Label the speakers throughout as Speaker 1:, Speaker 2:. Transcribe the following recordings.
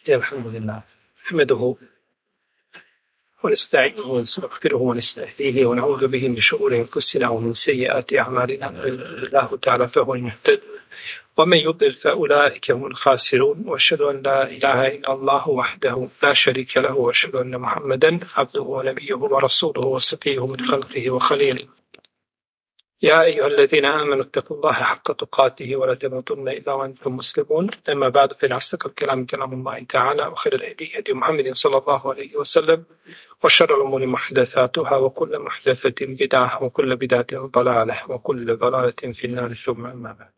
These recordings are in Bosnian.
Speaker 1: الحمد لله نحمده ونستعينه ونستغفره ونستهديه ونعوذ به من شرور أنفسنا ومن سيئات أعمالنا من يهده الله تعالى فهو المهتد ومن يضلل فأولئك هم الخاسرون وأشهد أن لا إله إلا الله وحده لا شريك له وأشهد أن محمدا عبده ونبيه ورسوله وصفيه من خلقه وخليله يا أيها الذين آمنوا اتقوا الله حق تقاته ولا تموتن إلا وأنتم مسلمون أما بعد فإن أصدق الكلام كلام الله تعالى وخير الهدي هدي محمد صلى الله عليه وسلم وشر الأمور محدثاتها وكل محدثة بدعة وكل بدعة ضلالة وكل ضلالة في النار ثم أما بعد.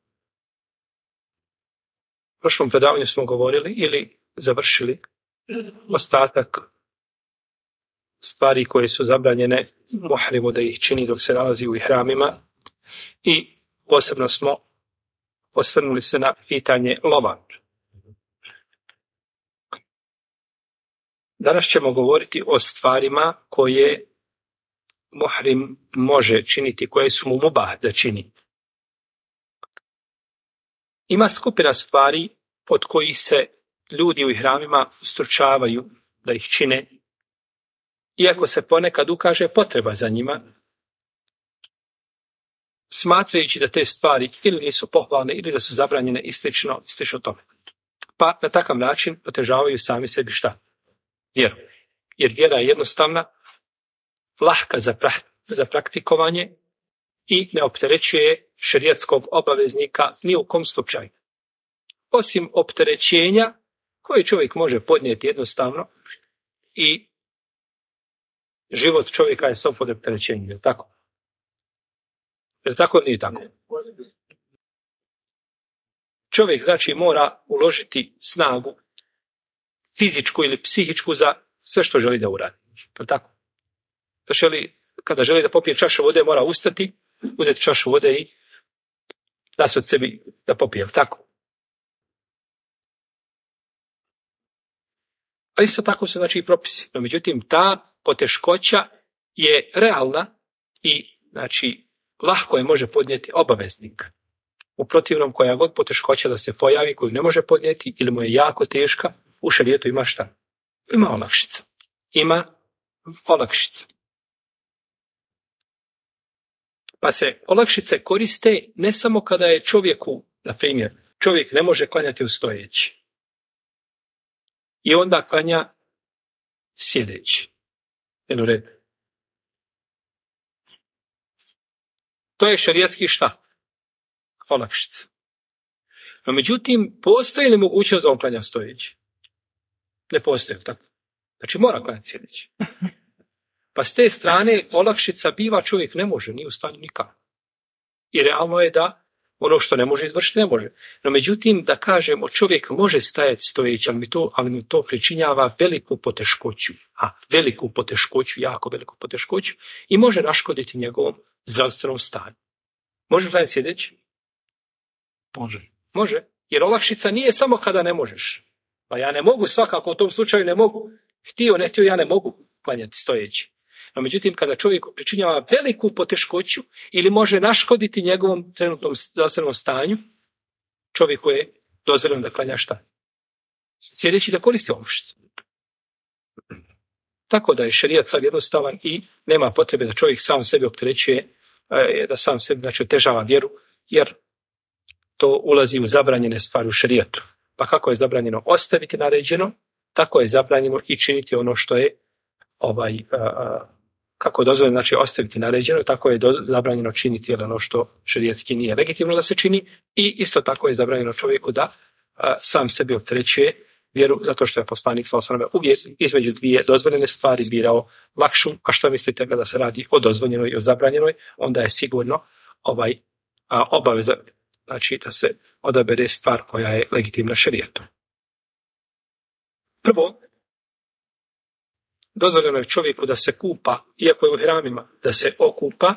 Speaker 1: U prošlom predavanju smo govorili ili završili ostatak stvari koje su zabranjene muhrimu da ih čini dok se nalazi u ihramima i posebno smo osvrnuli se na pitanje lova. Danas ćemo govoriti o stvarima koje muhrim može činiti, koje su mu mubah da čini. Ima skupina stvari od kojih se ljudi u ihramima ustručavaju da ih čine, iako se ponekad ukaže potreba za njima, smatrajući da te stvari ili nisu pohvalne ili da su zabranjene i slično tome. Pa na takav način otežavaju sami sebi šta? Vjeru. Jer vjera je jednostavna, lahka za praktikovanje i ne opterećuje šerijatskog obaveznika ni u kom slučaju. Osim opterećenja koje čovjek može podnijeti jednostavno i život čovjeka je sam pod opterećenjem, je li tako? Jer tako ili nije tako? Čovjek znači mora uložiti snagu fizičku ili psihičku za sve što želi da uradi. Je li tako? Kada želi da popije čašu vode mora ustati, uzeti čašu vode i dati od sebi da popije. Je li tako? A isto tako su znači i propisi. No, međutim, ta poteškoća je realna i znači lahko je može podnijeti obaveznik. U protivnom, koja god poteškoća da se pojavi, koju ne može podnijeti ili mu je jako teška, u šerijetu ima šta? Ima olakšica. Ima olakšica. Pa se olakšice koriste ne samo kada je čovjeku, na primjer, čovjek ne može klanjati u stojeći. I onda klanja sjedeći. Jednu redu. To je šerijatski šta? Olakšica. No, međutim, postoji li mogućnost da on klanja stojeći? Ne postoji, tako? Znači, mora klanjati sjedeći. Pa s te strane, olakšica biva čovjek ne može, nije u stanju nikako. I realno je da ono što ne može izvršiti, ne može. No, međutim, da kažemo, čovjek može stajati stojeći, ali mi to pričinjava veliku poteškoću. Veliku poteškoću, jako veliku poteškoću i može naškoditi njegovom zdravstvenom stanju. Može klanjati sjedeći? Može. Jer olakšica nije samo kada ne možeš. Pa ja ne mogu, svakako u tom slučaju ne mogu. Htio, ne htio, ja ne mogu klanjati stojeći. No, međutim, kada čovjek pričinjava veliku poteškoću ili može naškoditi njegovom trenutnom zdravstvenom stanju, čovjeku je dozvoljeno da klanja šta? Sjedeći da koristi olakšicu. Tako da je šerijat sad jednostavan i nema potrebe da čovjek sam sebi opterećuje, da sam sebi znači otežava vjeru, jer to ulazi u zabranjene stvari u šerijatu. Pa kako je zabranjeno ostaviti naređeno, tako je zabranjeno i činiti ono što je kako je dozvoljeno znači ostaviti naređeno, tako je zabranjeno činiti ono što šerijatski nije legitimno da se čini i isto tako je zabranjeno čovjeku da sam sebi opterećuje vjeru, zato što je poslanik sallallahu alejhi ve sellem uvijek između dvije dozvoljene stvari birao lakšu, a što mislite kada se radi o dozvoljenoj i o zabranjenoj, onda je sigurno obaveza znači da se odabere stvar koja je legitimna šerijatom. Prvo, dozvoljeno je čovjeku da se kupa, iako je u ihramima, da se okupa,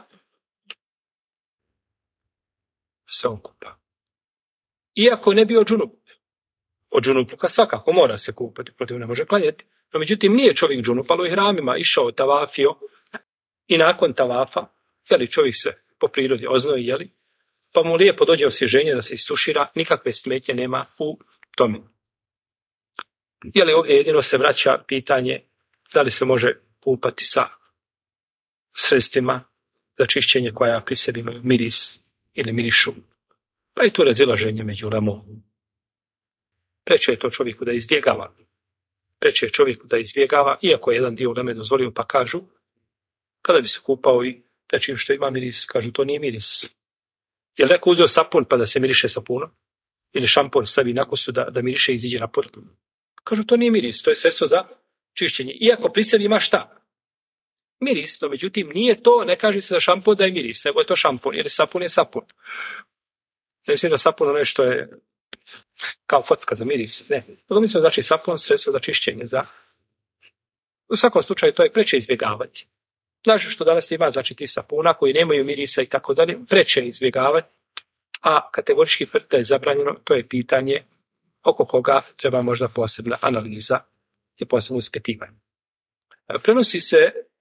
Speaker 1: iako ne bio džunup. Od džunupluka svakako mora se kupati, protiv ne može klanjati. No, međutim, nije čovjek džunup, ali u ihramima išao, tavafio i nakon tavafa, čovjek se po prirodi oznoji, pa mu lijepo dođe osvježenje da se isušira, nikakve smetnje nema u tome. Je li ovdje jedino se vraća pitanje da li se može kupati sa sredstvima za čišćenje koja pri sebi imaju miris ili mirišu. Pa i tu razilaženje među ulemom. Preče je to čovjeku da izbjegava. Preče je čovjeku da izbjegava, iako je jedan dio uleme dozvolio, pa kažu, kada bi se kupao i nečim što ima miris, kažu to nije miris. Je li neko uzeo sapun pa da se miriše sapunom? Ili šampon stavi na kosu da miriše i iziđe na pored? Kažu to nije miris, to je sredstvo za čišćenje. Iako pri sebi ima šta? Miris, no međutim nije to, ne kaže se da šampon da je miris, nego je to šampon, jer sapun je sapun. Ne mislim da sapun ono što je kao focka za miris, ne. To mislim znači sapun, sredstvo za čišćenje. U svakom slučaju to je preče izbjegavati. Znači što danas ima, znači ti sapuna koji nemaju mirisa i tako dalje, preče izbjegavati, a kategorički da je zabranjeno, to je pitanje oko koga treba možda posebna analiza i posebno ispitivanje. Prenosi se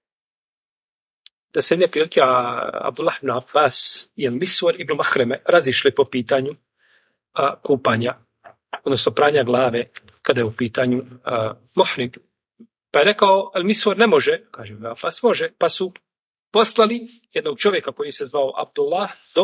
Speaker 1: da se jedne prilike Abdullah ibn Abbas i Miswar ibn Mahreme razišli po pitanju kupanja, odnosno pranja glave kada je u pitanju muhrim. Pa je rekao, Miswar ne može, kaže ibn Abbas može, pa su poslali jednog čovjeka koji se zvao Abdullah do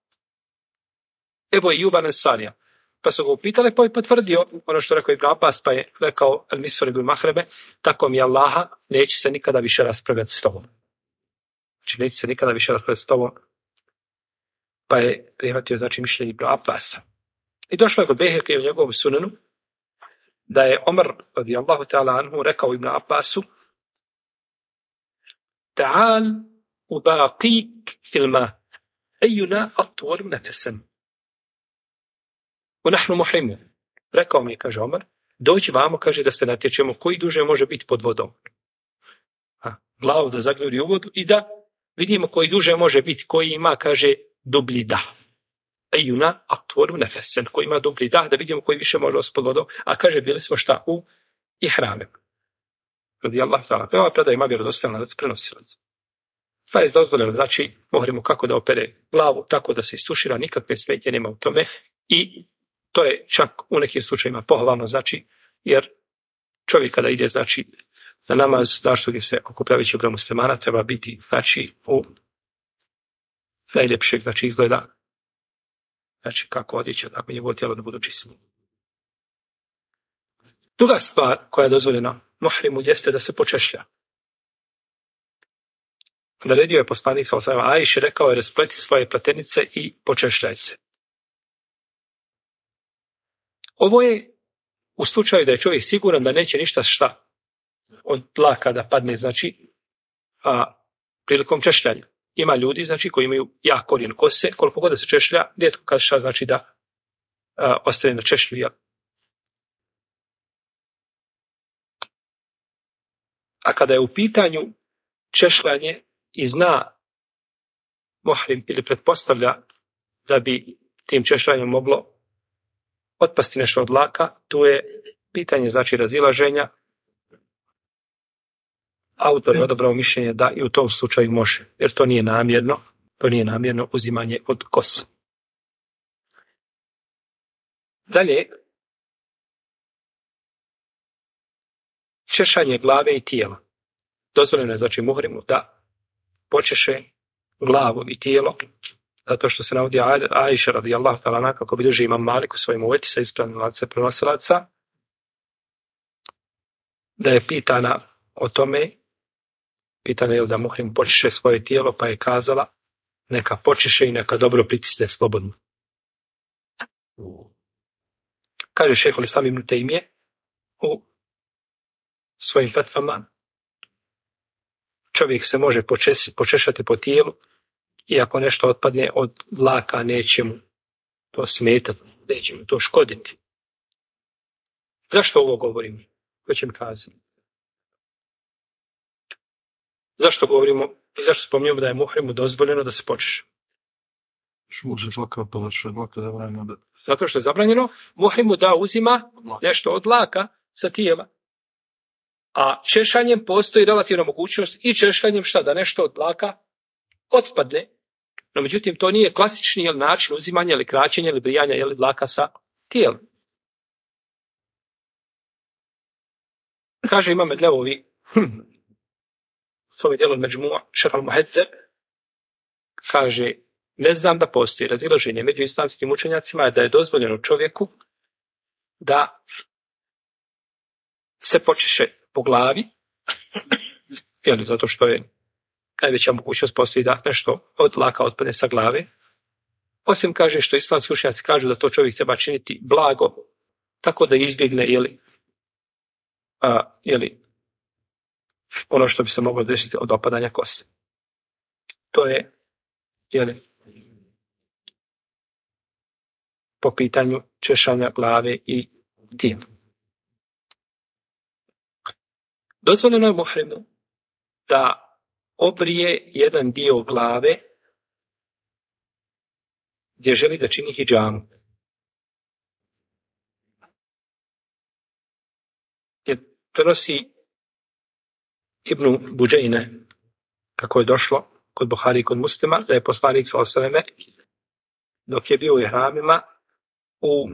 Speaker 1: Ebu Ejuba Ansarija. Pa su ga upitali, pa je potvrdio ono što rekao ibn Abbas, pa je rekao Miswar ibn Mahreme, tako mi Allaha, neće se nikada više raspravljati s tobom. Znači, neće se nikada više raspravljati s tobom. Pa je prihvatio, znači, mišljenje ibn Abbasa. I došlo je kod Beheke u njegovom sunanu, da je Omar, radijallahu ta'ala anhu, rekao ibn Abbasu, ta'al ubaqik ilma, ejuna atvoru nefesen. U nahnu muhrimu. Rekao mi, kaže Omar, dođi vamo, kaže, da se natječemo koji duže može biti pod vodom. Glavu da zagluri u vodu i da vidimo koji duže može biti, koji ima, kaže, dublji dah. Ejuna atvoru nefesen, koji ima dublji dah, da vidimo koji više može pod vodom. A kaže, bili smo šta? U ihrame. Radijallahu ta'ala. Ova predaj ima vjerodostojno prenosilac. Pa je dozvoljeno, znači, mohremu kako da opere glavu, tako da se istušira, nikakve smetnje nema u tome. I to je čak u nekim slučajima pohvalno, znači, jer čovjek kada ide, znači, na namaz, zašto gdje se okuplja veći broj muslimana, treba biti, znači, u najljepšeg, znači, izgleda, znači, kako odjeća, tako njegovo tijelo da budu čisti. Druga stvar koja je dozvoljena muhrimu jeste da se počešlja. Naredio je poslanik sallallahu alejhi ve sellem Ajši, rekao je raspleti svoje platenice i počešljaj se. Ovo je u slučaju da je čovjek siguran da neće ništa šta od dlaka da padne, znači, prilikom češljanja. Ima ljudi, znači, koji imaju jak korijen kose, koliko god da se češlja, rijetko kaže šta znači da ostane na češlju. Ja. A kada je u pitanju češljanje i zna muhrim ili pretpostavlja da bi tim češljanjem moglo otpasti nešto od dlaka, tu je pitanje, znači, razilaženja. Autor je odabrao mišljenje da i u tom slučaju može, jer to nije namjerno uzimanje od kosa. Dalje, češanje glave i tijela. Dozvoljeno je, znači, muhrimu da počeše glavu i tijelo, zato što se navodi Ajša radijallahu ta'ala anha, kako bilježi Imam Malik u svojim uvjeti sa ispravnim lancem prenosilaca, da je pitana o tome, pitana je da muhrim počeše svoje tijelo, pa je kazala neka počeše i neka dobro pritisne slobodno. Kaže šejh Islam ibn Tejmije u svojim fetvama, čovjek se može počešati po tijelu i ako nešto otpadne od dlaka neće mu to smetati, neće mu to škoditi. Zašto ovo govorim? Ko će mi kazati? Zašto govorimo i zašto spominjamo da je muhrimu dozvoljeno da se počeše? Zato što je zabranjeno muhrimu da uzima nešto od dlaka sa tijela. A češanjem postoji relativna mogućnost i češanjem šta? Da nešto od dlaka otpadne. No međutim, to nije klasični način uzimanja ili kraćenja ili brijanja ili dlaka sa tijelom. Kaže Imam Edlevovi, svoj djelo Međmu' Šerh al-Muhedzeb, kaže, ne znam da postoji razilaženje među islamskim učenjacima da je dozvoljeno čovjeku da se počeše po glavi, jel, zato što je najveća mogućnost postoji da nešto od laka otpadne sa glave. Osim kaže što islamski učenjaci kažu da to čovjek treba činiti blago, tako da izbjegne ono što bi se moglo desiti od opadanja kose. To je po pitanju češanja glave i tijela. Dozvoljeno je muhrimu da obrije jedan dio glave gdje želi da čini hidžamu. Jer prenosi Ibnu Buđejne, kako je došlo kod Buhari i kod Muslima, da je poslanik sallallahu alejhi ve selleme dok je bio u ihramima u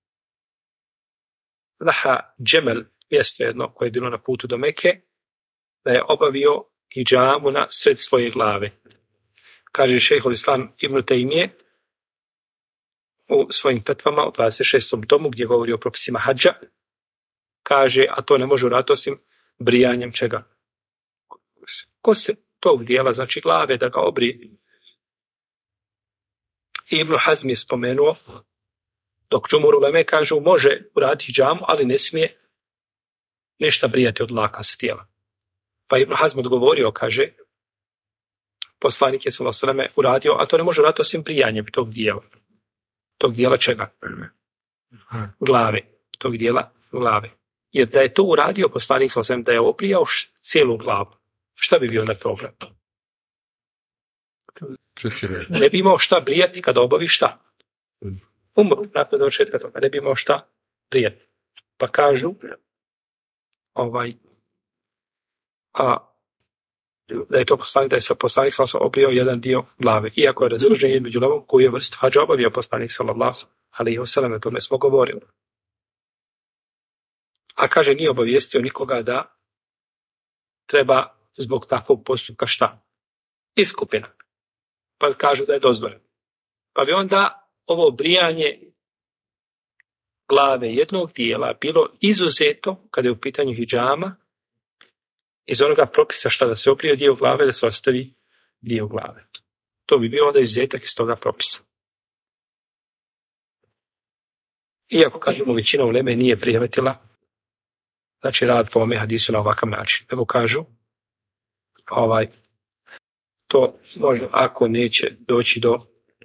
Speaker 1: Laha Džemel, mjesto jedno koje je bilo na putu do Meke, da je obavio hidžamu na sred svoje glave. Kaže šejhul Islam Ibn Tejmije u svojim fetvama u 26. tomu gdje govori o propisima hadža, kaže, a to ne može uraditi osim brijanjem čega? Kose tog dijela, znači glave, da ga obrije. Ibn Hazm je spomenuo, dok džumhur uleme kažu može uraditi hidžamu, ali ne smije ništa brijati od laka sa tijela. Pa Ibn Hazm odgovorio, kaže, poslanik je sallallahu alejhi ve selleme uradio, a to ne može uraditi osim brijanjem tog dijela. Tog dijela čega? Glave. Tog dijela glave. Jer da je to uradio poslanik sallallahu alejhi ve selleme, da je obrijao cijelu glavu, šta bi bio na problem? Ne bi imao šta brijati kada obavi šta? Umru, nakon dovršetka toga, ne bi imao šta brijati. Pa kažu, da je to poslanik, da je poslanik sallallahu obrio jedan dio glave. Iako je razilaženje među ulemom koju je vrstu hadža obavio poslanik sallallahu alejhi ve sellem, o tome smo govorili. A kaže, nije obavijestio nikoga da treba zbog takvog postupka šta? Iskupina. Pa kažu da je dozvoljeno. Pa bi onda ovo brijanje glave jednog dijela bilo izuzeto kada je u pitanju hidžama iz onoga propisa šta da se obrije dio glave, da se ostavi dio glave. To bi bio onda izuzetak iz toga propisa. Iako kažemo većina uleme nije prihvatila, znači rad po ome hadisu na ovakav način. Evo kažu, to može ako neće doći do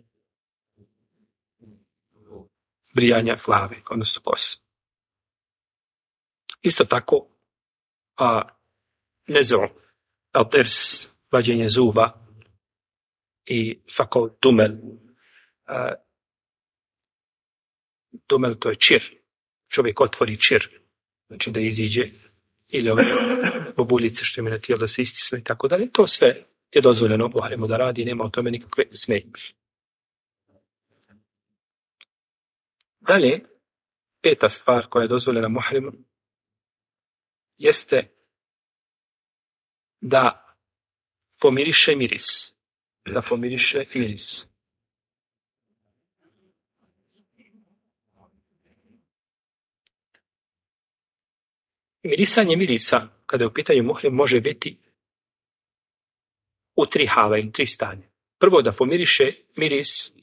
Speaker 1: brijanja glave, odnosno kose. Isto tako, nezor, al-ders, vađenje zuba i fakol dumel. Dumel to je čir. Čovjek otvori čir, znači da iziđe, ili ove bobuljice što ima na tijelu da se istisne i tako dalje. To sve je dozvoljeno Buharemu da radi i nema o tome nikakve smetnje. Dalje, peta stvar koja je dozvoljena muhrimu jeste da pomiriše miris. Da pomiriše miris. Mirisanje mirisa, kada je u pitanju muhrim, može biti u 3 hala ili 3 stanja. Prvo, da pomiriše miris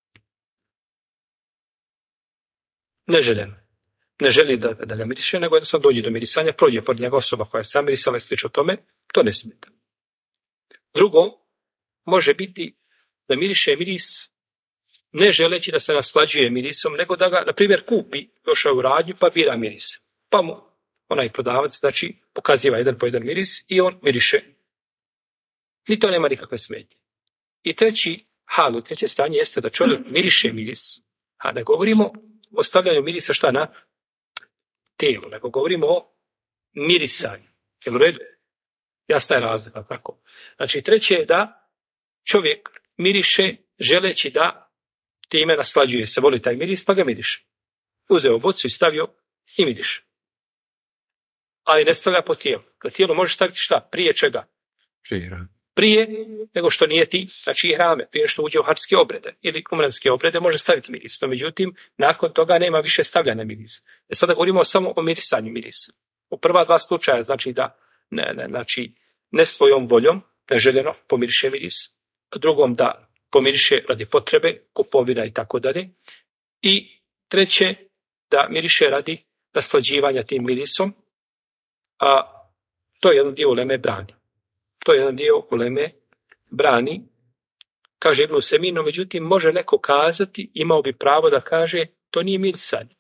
Speaker 1: neželjeno. Ne želi da ga miriše, nego jednostavno dođe do mirisanja, prođe pored njega osoba koja je sam mirisala i slično tome, to ne smeta. Drugo, može biti da miriše miris ne želeći da se naslađuje mirisom, nego da ga, na primjer, kupi, došao u radnju, pa bira miris. Pa mu onaj prodavac, znači, pokaziva jedan po jedan miris i on miriše. I to nema nikakve smetnje. I treće stanje jeste da čovjek miriše miris, a ne govorimo o stavljanju mirisa šta na tijelu, nego govorimo o mirisanju. Jel u redu? Jasna je razlika, tako. Znači, treće je da čovjek miriše želeći da time naslađuje se, voli taj miris, pa ga miriše. Uzeo bocu i stavio i miriše. ali ne stavlja po tijelu. Na tijelo može staviti šta? Prije čega? Prije nego što nijeti, znači ihrame, prije što uđe u hadžske obrede ili umranske obrede, može staviti miris. No, međutim, nakon toga nema više stavljanja mirisa. Sada govorimo samo o mirisanju mirisa. U prva dva slučaja znači da ne svojom voljom, neželjeno pomiriše miris, drugom da pomiriše radi potrebe, kupovina i tako dalje. I treće, da miriše radi naslađivanja tim mirisom, a to je jedan dio uleme brani. To je jedan dio uleme brani, kaže Ibn Semin, no međutim može neko kazati, imao bi pravo da kaže, to nije mirisanje.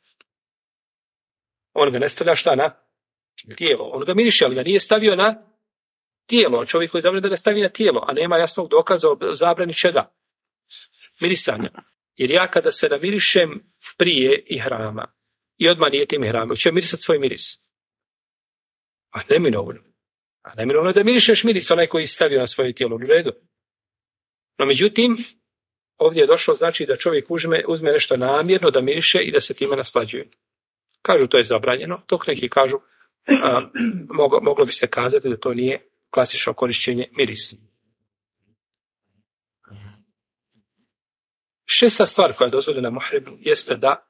Speaker 1: On ga ne stavlja šta na tijelo. On ga miriše, ali ga nije stavio na tijelo. Čovjek koji zabrani da ga stavi na tijelo, a nema jasnog dokaza o zabrani čega? Mirisanja. Jer ja kada se namirišem prije ihrama i odmah nijetim ihrama, ću mirisati svoj miris. A neminovno. A neminovno je da mirišeš miris onaj koji stavio na svoje tijelo u redu. No međutim, ovdje je došlo znači da čovjek uzme nešto namjerno da miriše i da se time naslađuje. Kažu to je zabranjeno, dok neki kažu moglo bi se kazati da to nije klasično korišćenje mirisa. Šesta stvar koja je dozvoljena muhrimu jeste da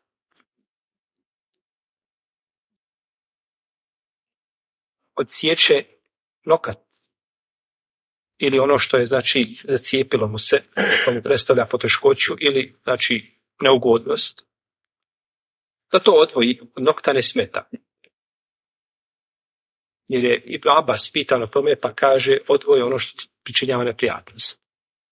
Speaker 1: odsječe nokat ili ono što je znači zacijepilo mu se, to mu predstavlja poteškoću ili znači neugodnost, da to odvoji od nokta ne smeta. Jer je Ibn Abbas pitan o tome pa kaže odvoji ono što pričinjava neprijatnost.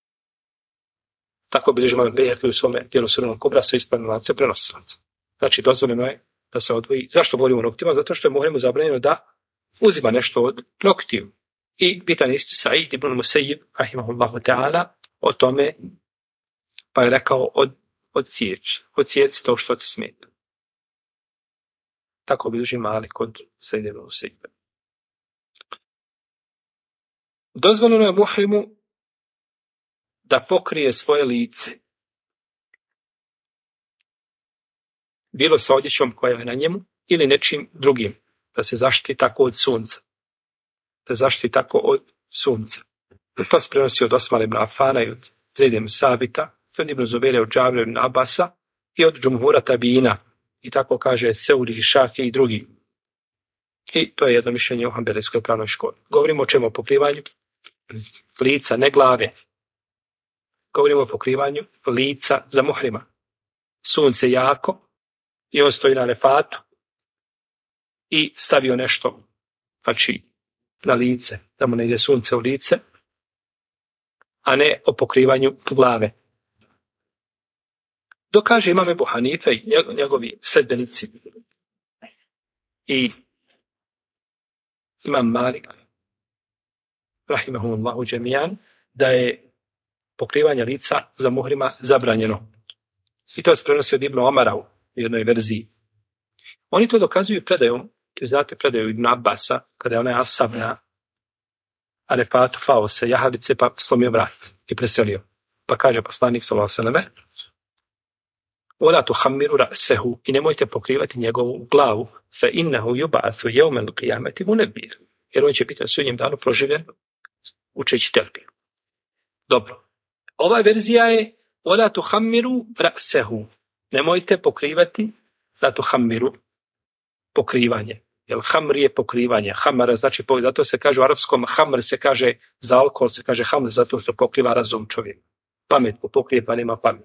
Speaker 1: Tako bilježi Imam Bejhaqi u svome Djelu Sunenu'l Kubra sa ispravnim lancem prenosilaca. Znači dozvoljeno je da se odvoji. Zašto govorimo o noktima? Zato što je muhrimu zabranjeno da uzima nešto od noktiju. I pitan isti Sa'id ibn Musayyib rahimahullahu ta'ala o tome, pa je rekao odsjeci to što ti smeta. Tako bilježi Malik od Sa'id ibn Musayyib. Dozvoljeno je muhrimu da pokrije svoje lice. Bilo sa odjećom koja je na njemu ili nečim drugim. Da se zaštiti tako od sunca. Da se zaštiti tako od sunca. To se prenosi od Osmana ibn Afana i od Zaid ibn Sabita, od Ibn Zubaira, od Džabira ibn Abasa i od džumhura tabijina. I tako kaže Seuri, Šafi i drugi. I to je jedno mišljenje u Hanbelijskoj pravnoj školi. Govorimo o čemu? O pokrivanju lica, ne glave. Govorimo o pokrivanju lica za muhrima. Sunce jako i on stoji na Arefatu i stavio nešto znači na lice, da mu ne ide sunce u lice, a ne o pokrivanju glave. Dokaže Imam Ebu Hanife i njegovi sledbenici i Imam Malik rahimahumullahu džemijan da je pokrivanje lica za muhrima zabranjeno. I to se prenosi od Ibn Omara u jednoj verziji. Oni to dokazuju predajom, znate predaju Ibn Abbasa, kada je onaj Asab na Arefatu fao se jahavice pa slomio vrat i preselio. Pa kaže poslanik sallallahu alejhi ve selleme: "Wala tuhammiru ra'sahu", i nemojte pokrivati njegovu glavu, fa innahu yub'athu yawm al-qiyamati munabbir. Jer on će biti na sudnjem danu proživljen učeći telbiju. Dobro. Ova verzija je "Wala tuhammiru ra'sahu", nemojte pokrivati, zato hammiru pokrivanje. Jer hamr je pokrivanje. Hamara znači, zato se kaže u arapskom hamr se kaže za alkohol, se kaže hamr zato što pokriva razum čovjeka. Pamet pokrije pa nema pamet.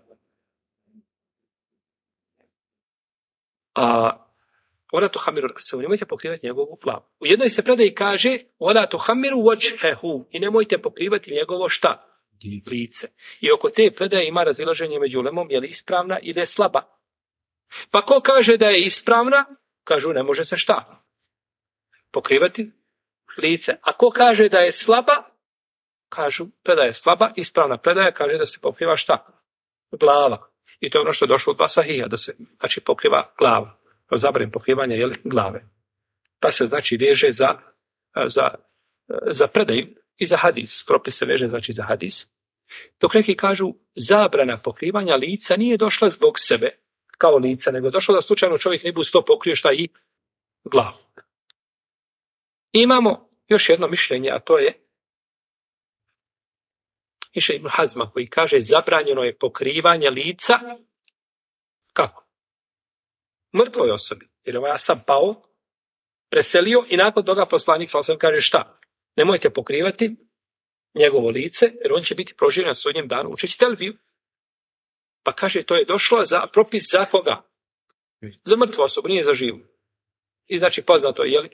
Speaker 1: A ona to hamiru ra'sahu, nemojte pokrivati njegovu glavu. U jednoj se predaji kaže "Wala tuhammiru wajhahu", i nemojte pokrivati njegovo šta? Lice. I oko te predaje ima razilaženje među ulemom, je li ispravna ili je slaba. Pa ko kaže da je ispravna, kažu ne može se šta? Pokrivati lice. A ko kaže da je slaba, kažu predaja je slaba, ispravna predaja kaže da se pokriva šta? Glava. I to je ono što je došlo od dva sahija, da se znači pokriva glava. Zabran pokrivanja je glave. Pa se znači veže za predaju i za hadis. Propis se veže znači za hadis. Dok neki kažu zabrana pokrivanja lica nije došla zbog sebe kao lica, nego je došlo da slučajno čovjek ne bi uz to pokrio šta i glavu. Imamo još jedno mišljenje, a to je mišljenje Ibn Hazma koji kaže zabranjeno je pokrivanje lica kako? Mrtvoj osobi. Jer ja sam pao, preselio i nakon toga poslanik sam kaže šta? Nemojte pokrivati njegovo lice, jer on će biti proživljen na sudnjem danu učeći televiju. Pa kaže, to je došlo za propis za koga? Za mrtvu osobu, nije za živu. I znači poznato je,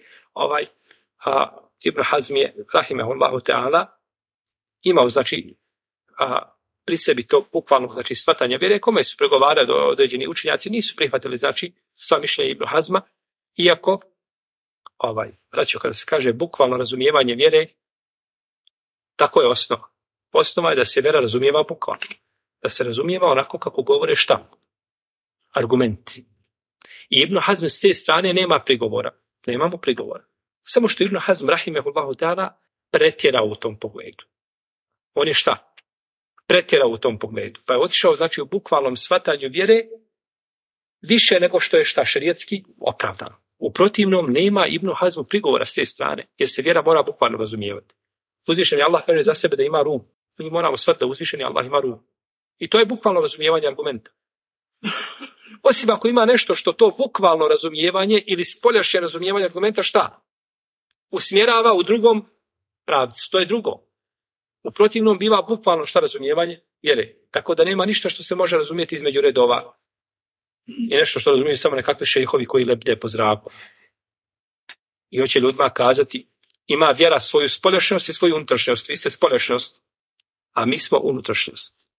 Speaker 1: Ibn Hazm je, rahimehullahu ta'ala, imao, znači, pri sebi to bukvalno, znači, shvatanje vjere, kome su pregovarali do određeni učenjaci, nisu prihvatili, znači, sva mišljenja Ibn Hazma, iako, braćo, kada se kaže bukvalno razumijevanje vjere, tako je osnova. Osnova je da se vjera razumijeva bukvalno. Da se razumijeva onako kako govore šta? Argumenti. I Ibn Hazm s te strane nema prigovora. Nemamo prigovora. Samo što Ibn Hazm, rahimehullahu ta'ala, pretjerao u tom pogledu. On je šta? Pretjerao u tom pogledu. Pa je otišao, znači, u bukvalnom shvatanju vjere više nego što je šta šerijatski opravdano. U protivnom nema Ibn Hazmu prigovora s te strane, jer se vjera mora bukvalno razumijevati. Uzvišeni Allah kaže za sebe da ima ruh. Mi moramo shvatiti da uzvišeni Allah ima ruh. I to je bukvalno razumijevanje argumenta. Osim ako ima nešto što to bukvalno razumijevanje ili spoljašnje razumijevanje argumenta šta? Usmjerava u drugom pravcu. To je drugo. U protivnom biva bukvalno šta razumijevanje vjere. Tako da nema ništa što se može razumjeti između redova. I nešto što razumiju samo nekakve šejhovi koji lebde po zraku. I hoće ljudima kazati, ima vjera svoju spoljašnjost i svoju unutrašnjost. Vi ste spoljašnjost, a mi smo unutrašnjost.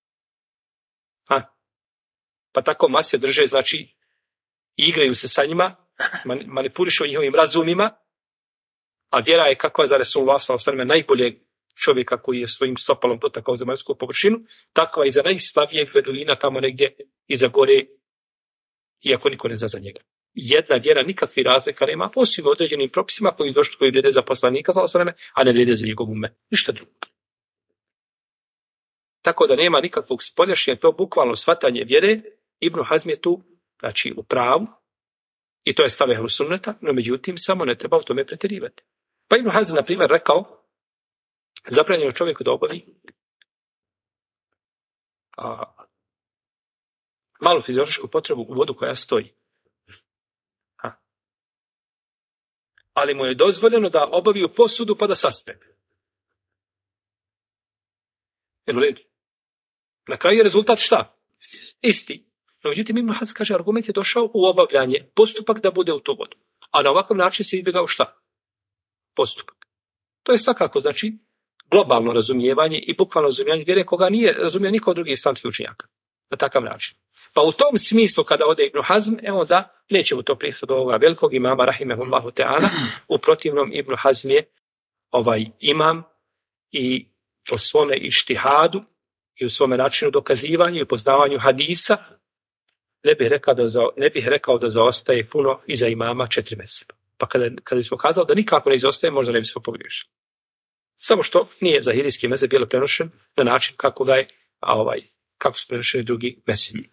Speaker 1: Pa tako mase drže, znači, igraju se sa njima, manipulišu njihovim razumima, a vjera je kakva za Resulullah sallallahu alejhi ve sellem najboljeg čovjeka koji je svojim stopalom dotakao zemaljsku površinu, takva i za najslavijeg beduina tamo negdje iza gore, iako niko ne zna za njega. Jedna vjera nikakvi razlika nema, osim određenim propisima koji vrijede za poslanika sallallahu alejhi ve sellem, a ne vrijede za njegov umet. Ništa drugo. Tako da nema nikakvog spoljašnja, to bukvalno shvatanje vjere. Ibn Hazm je tu, znači, u pravu, i to je stav ehlu sunneta, no međutim, samo ne treba u tome pretjerivati. Pa Ibn Hazm, na primjer, rekao, zabranjeno čovjeku da obavi malu fiziološku potrebu u vodu koja stoji. Ali mu je dozvoljeno da obavi u posudu pa da saspe. Jel u redu? Na kraju je rezultat šta? Isti. No, međutim, Ibn Hazm kaže, argument je došao u obavljanje, postupak da bude u tu vodu. A na ovakav način se izbjegao šta? Postupak. To je svakako, znači, globalno razumijevanje i bukvalno razumijevanje vjere koga nije razumio niko od drugih islamskih učenjaka. Na takav način. Pa u tom smislu kada ode Ibn Hazm, evo da nećemo to prihvatiti od ovoga velikog imama, rahimehullahu ta'ala, u protivnom Ibn Hazm je imam i po svome ištihadu i u svome načinu dokazivanja i upoznavanju hadisa, ne bih rekao da zaostaje puno iza imama 4 mezheba. Pa kada bismo kazali da nikako ne izostaje, možda ne bismo pogriješili. Samo što nije zahirijski mezheb bilo prenošen na način kako ga je, kako su prenošeni drugi mezhebi.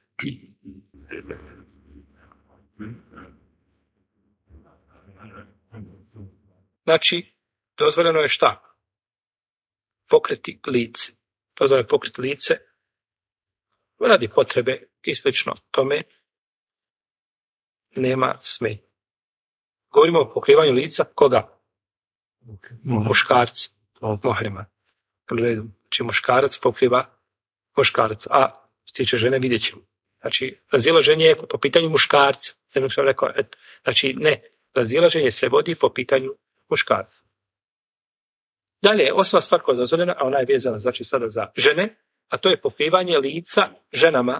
Speaker 1: Znači, dozvoljeno je šta? Pokriti lice. Dozvoljeno je pokriti lice radi potrebe i slično tome nema smetnje. Govorimo o pokrivanju lica koga? Muškarca. Mohrema. Znači muškarac pokriva muškarac, a što se tiče žene vidjet ćemo. Znači razilaženje je po pitanju muškarca. Znači ne, razilaženje se vodi po pitanju muškarca. Dalje, osma stvar koja je dozvoljena, a ona je vezana znači sada za žene, a to je pokrivanje lica ženama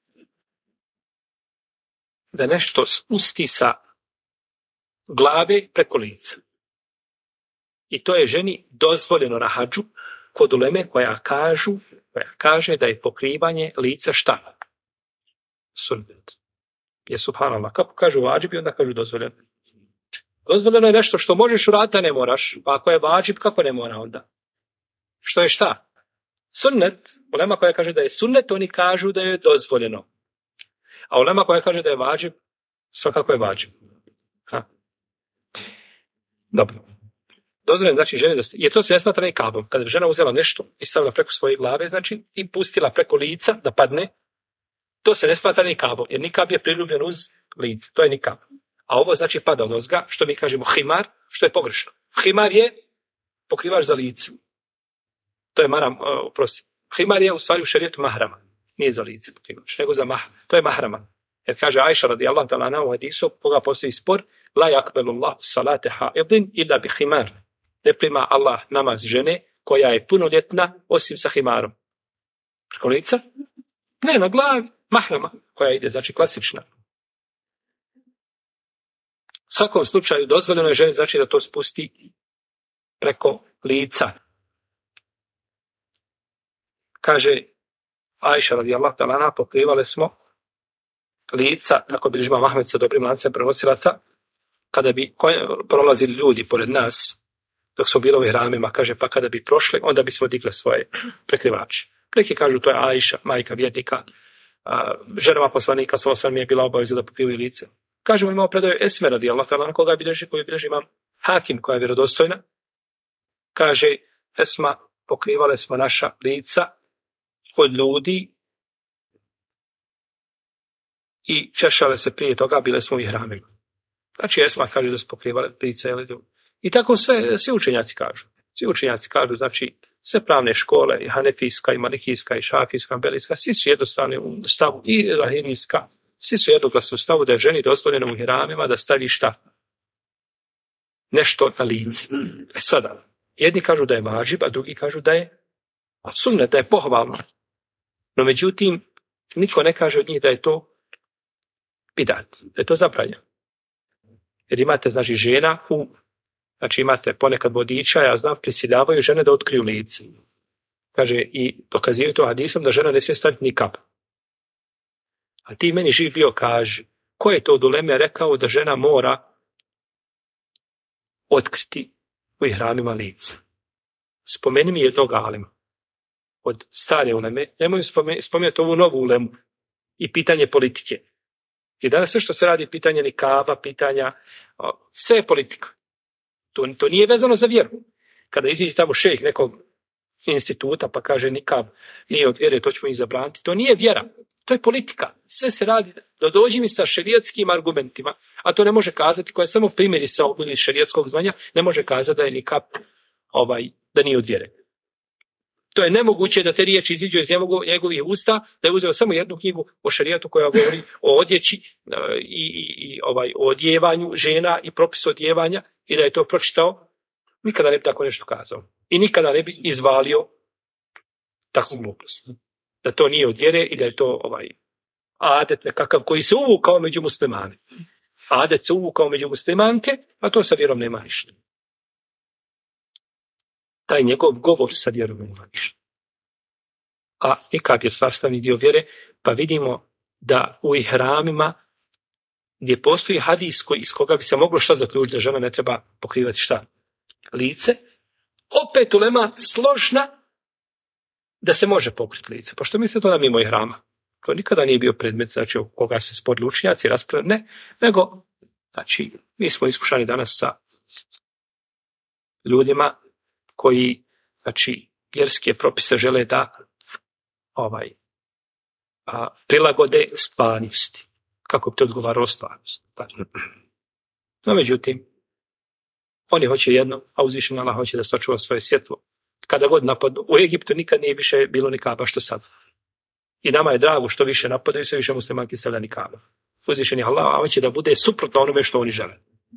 Speaker 1: da nešto spusti sa glave preko lica. I to je ženi dozvoljeno na hadžu kod uleme koja kaže da je pokrivanje lica šta? Sunnet. Je subhanallah. Kako kažu vađib i onda kažu dozvoljeno. Dozvoljeno je nešto što možeš uraditi, a ne moraš. Pa ako je vađib, kako ne mora onda? Što je šta? Sunnet. Ulema koja kaže da je sunnet, oni kažu da je dozvoljeno. A ulema koja kaže da je vađib, svakako je vađib. Dobro. Dozvoljeno, znači, žene da jer to se ne smatra nikabom. Kada bi žena uzela nešto i stavila preko svoje glave, znači, i pustila preko lica da padne, to se ne smatra nikabom, jer nikab je priljubljen uz lice. To je nikab. A ovo znači pada od ozga, što mi kažemo himar, što je pogrešno. Himar je pokrivač za lice. To je maram, oprosti. Himar je u stvari u šerijetu mahrama. Nije za lice pokrivač, nego za to je mahrama. Jer kaže Ajša radijallahu ta'ala anha u hadisu, koga postoji spor, la yakbalu Allah salate haidin illa bi himar. Ne prima Allah namaz žene koja je punoljetna osim sa himarom. Preko lica? Ne, na glavi, mahrama, koja ide, znači klasična. U svakom slučaju dozvoljeno je ženi, znači da to spusti preko lica. Kaže Ajša radijallahu ta'ala anha, pokrivale smo lica, tako bi živa Mahmed sa dobrim lancem prenosilaca, kada bi prolazili ljudi pored nas, dok smo bili u ihramima, kaže, pa kada bi prošli, onda bismo digli svoje prekrivače. Neki kažu, to je Ajša, majka vjernika, ženama poslanika, sallallahu je bila obaveza da pokrivaju lice. Kažemo, imamo predaju Esme radijallahu ta'ala anha, koju bilježi imam Hakim, koja je vjerodostojna. Kaže, Esma, pokrivale smo naša lica od ljudi i češale se prije toga, bile smo u ihramima. Znači, Esma kaže da su pokrivale lice. I tako svi učenjaci kažu. Svi učenjaci kažu, znači, sve pravne škole, i hanefijska, i malikijska, i šafijska, belijska, svi su jednostavni u stavu, i rahimijska, svi su jednoglasni u stavu da je ženi dozvoljeno u ihramima da stavi šta? Nešto na lice. Sada, jedni kažu da je važib, a drugi kažu da je sunnet, da je pohvalno. No, međutim, niko ne kaže od njih da je to bidat, da je to zabranjeno. Jer imate, znači, žena znači imate ponekad vodiča, ja znam, prisiljavaju žene da otkriju lice. Kaže, i dokazivaju to hadisom da žena ne smije staviti nikab. A ti meni živ bio kaže, ko je to od uleme rekao da žena mora otkriti u ihramima lice? Spomeni mi jednog alima od stare uleme, nemoj spomenuti ovu novu ulemu i pitanje politike. I danas sve što se radi, pitanje nikaba, pitanja, sve je politika. To nije vezano za vjeru. Kada iziđe tamo šejh nekog instituta pa kaže nikab nije od vjere, to ćemo ih zabraniti. To nije vjera, to je politika. Sve se radi, dođi mi sa šerijatskim argumentima, a to ne može kazati, koja je samo primjeri sa ili šerijatskog znanja, ne može kazati da je nikab da nije od vjere. To je nemoguće da te riječi iziđu iz njegovih usta, da je uzeo samo jednu knjigu o šerijatu koja govori o odjeći i o odjevanju žena i propisu odjevanja i da je to pročitao, nikada ne bi tako nešto kazao. I nikada ne bi izvalio takvu glupost. Da to nije od vjere i da je to adet nekakav koji se uvukao među muslimane. Adet se uvukao među muslimanke, a to sa vjerom nema ništa. Taj njegov govor sa vjerom nema ništa. A nikad je sastavni dio vjere, pa vidimo da u ihramima gdje postoji hadis iz koga bi se moglo što zaključiti da žena ne treba pokrivati šta? Lice. Opet ulema složna da se može pokriti lice. Pošto misle to da mimo ihrama. To nikada nije bio predmet, znači o koga se sporili učenjaci, raspravljaju, ne, nego, znači, mi smo iskušani danas sa ljudima koji, znači, vjerske propise žele da prilagode stvarnosti. Kako bi to odgovaralo stvarnosti. No, međutim, oni hoće jedno, a uzvišeni Allah hoće da sačuva svoje svjetlo. Kada god napadnu, u Egiptu nikad nije više bilo nikaba što sad. I nama je drago što više napadaju, sve više muslimanki stavlja nikaba. Uzvišeni Allah, a hoće da bude suprotno onome što oni žele.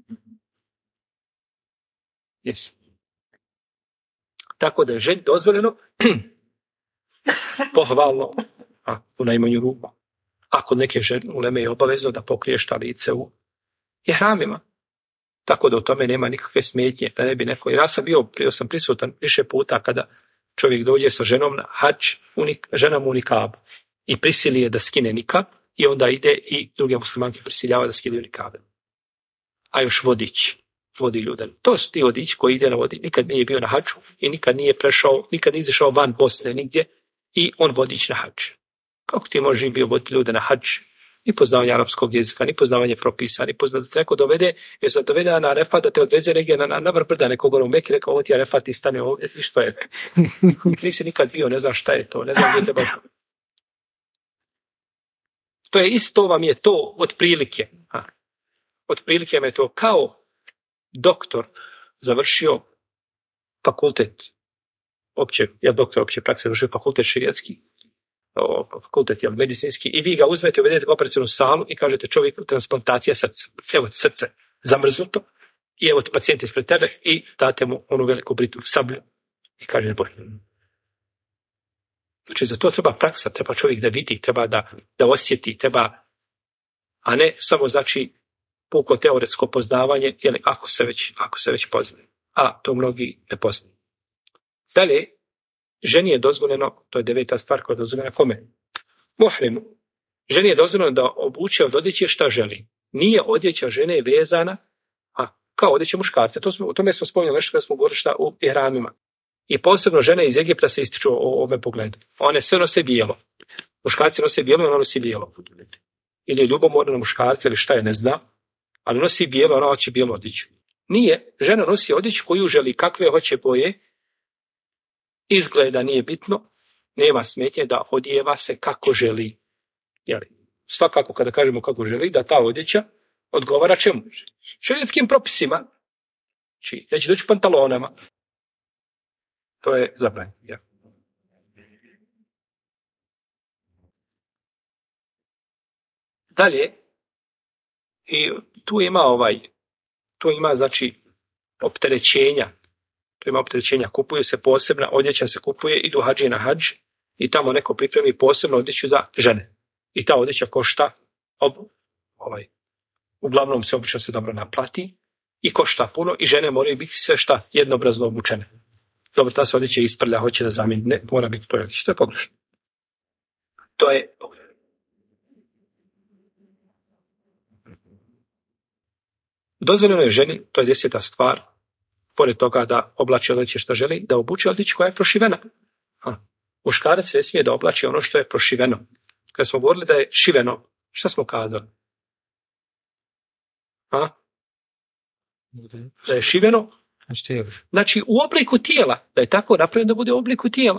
Speaker 1: Yes. Tako da je ženi dozvoljeno pohvalno, a u najmanju ruku. Ako neke žene uleme je obavezno da pokrije šta lice u ihramima. Tako da u tome nema nikakve smetnje. Da ne bi neko, jer ja sam prisutan više puta kada čovjek dođe sa ženom na hadž, ženom u nikabu i prisili je da skine nikab i onda ide i druge muslimanke prisiljava da skidaju nikabe. A još vodi ljude. To su ti vodići koji ide na vodi, nikad nije bio na hadžu i nikad nije prešao, nikad nije izašao van Bosne nigdje i on vodić na hadž. Kako ti može bio voditi ljude na hadž Ni poznavanje arapskog jezika, ni poznavanje propisa, ni poznavanje da neko dovede, jer se dovede na Arefat da te odveze negdje na vrh brda, neko gore u Meki, rekao, ovo ti je Arefat, ti stane ovdje, i što je? Nisi nikad bio, ne znaš šta je to, ne znam gdje treba. To je isto, vam je to otprilike. Otprilike vam je to kao doktor završio fakultet doktor opće prakse, završio fakultet širijatski, fakultet medicinski, i vi ga uzmete, uvedete u operacionu salu i kažete čovjeku transplantacija srca. Evo ti srce zamrznuto i evo ti pacijent ispred tebe i date mu onu veliku britu sablju i kažete bolje. Znači za to treba praksa, treba čovjek da vidi, treba da osjeti, treba, a ne samo znači puko teoretsko poznavanje, ili ako se već poznaje. A to mnogi ne poznaju. Dalje, ženi je dozvoljeno, to je 9. stvar koja je dozvoljena kome? Muhrimu. Ženi je dozvoljeno da obuče od odjeće šta želi. Nije odjeća žene vezana kao odjeća muškarca. O tome smo spominjali nešto kada smo govorili šta u ihramima. I posebno žene iz Egipta se ističu o ovome pogledu. One sve nose bijelo. Muškarci nose bijelo i ona nosi bijelo. Ili je ljubomorna na muškarca ili šta je, ne zna. Ali nosi bijelo, ona hoće bijelu odjeću. Nije. Žena nosi odjeću koju želi, kakve hoće boje. Izgleda nije bitno. Nema smetnje da odjeva se kako želi. Jeli? Svakako kada kažemo kako želi, da ta odjeća odgovara čemu? Šerijetskim propisima. Ja ću doći u pantalonama. To je zabranjeno. Ja. Dalje, i tu ima znači opterećenja. Tu ima opterećenja. Kupuju se posebna odjeća, se kupuje, idu hađi na hađ i tamo neko pripremi posebnu odjeću za žene. I ta odjeća košta, uglavnom se obično se dobro naplati i košta puno i žene moraju biti sve šta jednobrazno obučene. Dobro, ta se odjeća isprlja, hoće da zamijeni. Ne, mora biti to odjeća. To je pogrešno. To je... Dozvoljeno je ženi, to je 10. stvar, pored toga da oblači odjeće što želi, da obuče odjeću koja je prošivena. Muškarac ne smije da oblači ono što je prošiveno. Kada smo govorili da je šiveno, šta smo kazali? Da je šiveno, znači u obliku tijela, da je tako napravljeno da bude u obliku tijela.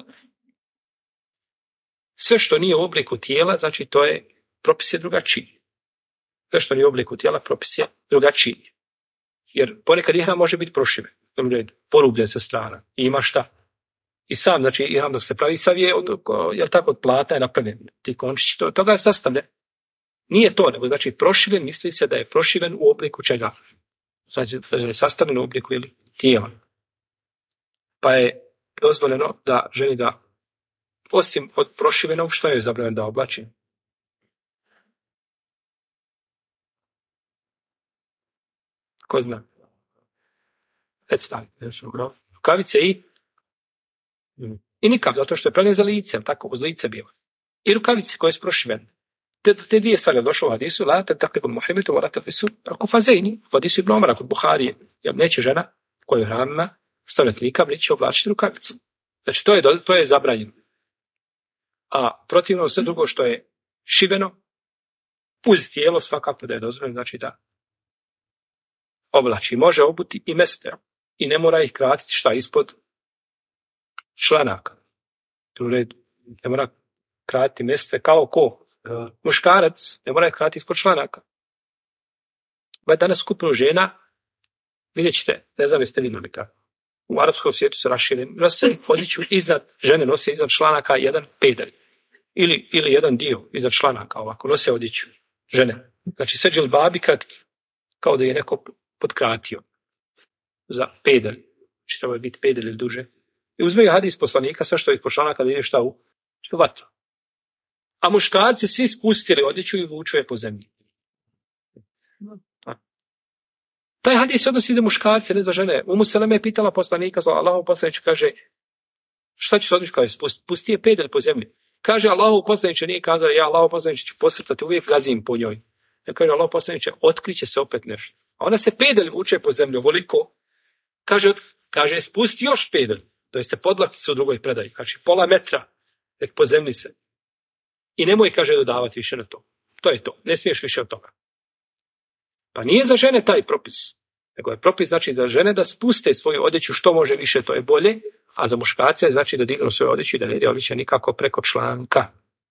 Speaker 1: Sve što nije u obliku tijela, znači to je propis je drugačiji. Sve što nije u obliku tijela, propis je drugačiji. Jer ponekad ihram može biti prošiven, porubljen sa strana i ima šta. I sam, znači ihram dok se pravi, sav je tako od plata je napravljen. Ti končići, toga sastavlja. Nije to, nego znači prošiven, misli se da je prošiven u obliku čega? Znači da je sastavljen u obliku ili tijela. Pa je dozvoljeno da ženi da, osim od prošivenog, što je zabranjeno da oblači? Ko zna? Predstavite. Rukavice i nikab, zato što je pravljen za lice, tako, uz lice bilo. I rukavice koje su prošivene. Te dvije stvari došlo u hadisu, la tataklibu muhrimetu, wa la tafisu al-kufazejni. U hadisu Ibn Omara kod Buharije, jer neće žena koja je u hramima stavljati nikab, neće oblačiti rukavice. Znači to je zabranjeno. A protivno sve drugo što je šiveno, uz tijelo svakako da je dozvoljeno, znači da oblači. Može obuti i meste i ne mora ih kratiti šta ispod članaka. Ne mora kratiti meste kao ko? Muškarac ne mora ih kratiti ispod članaka. Danas skupinu žena, vidjet ćete, ne znam jeste vidjeli kako. U arapskom svijetu se rašireni. Žene nose iznad članaka jedan pedalj. Ili jedan dio iznad članaka ovako. Nose odjeću žene. Znači sve džilbabi kratki. Kao da je neko potkratio za pedalj. Znači treba biti pedalj ili duže. I uzmeju hadis poslanika, sve što je ispod članaka da ide šta u vatru. A muškarci svi spustili odjeću i vuču je po zemlji. Taj hadis se odnosi za muškarce, ne za žene. Umu Seleme je pitala poslanika, Allahov poslaniče, kaže, šta ću se odjeću? Kaže, pusti je pedalj po zemlji. Kaže, Allahov poslaniče nije kazao, ja Allahov poslaniče ću posrtati, uvijek gazim po njoj. Ja kaže, Allahov poslaniče, otkriće se opet nešto. A ona se pedalj vuče po zemlji, ovoliko. Kaže, spusti još pedalj. To jeste podlakticu u drugoj predaji. Kaže, pola metra, nek po zemlji se. I nemoj, kaže, dodavati više na to. to je to. Ne smiješ više od toga. Pa nije za žene taj propis. Nego je propis znači za žene da spuste svoju odjeću što može više, to je bolje, a za muškarce znači da dignu svoju odjeću i da ne ide odjeća nikako preko članka.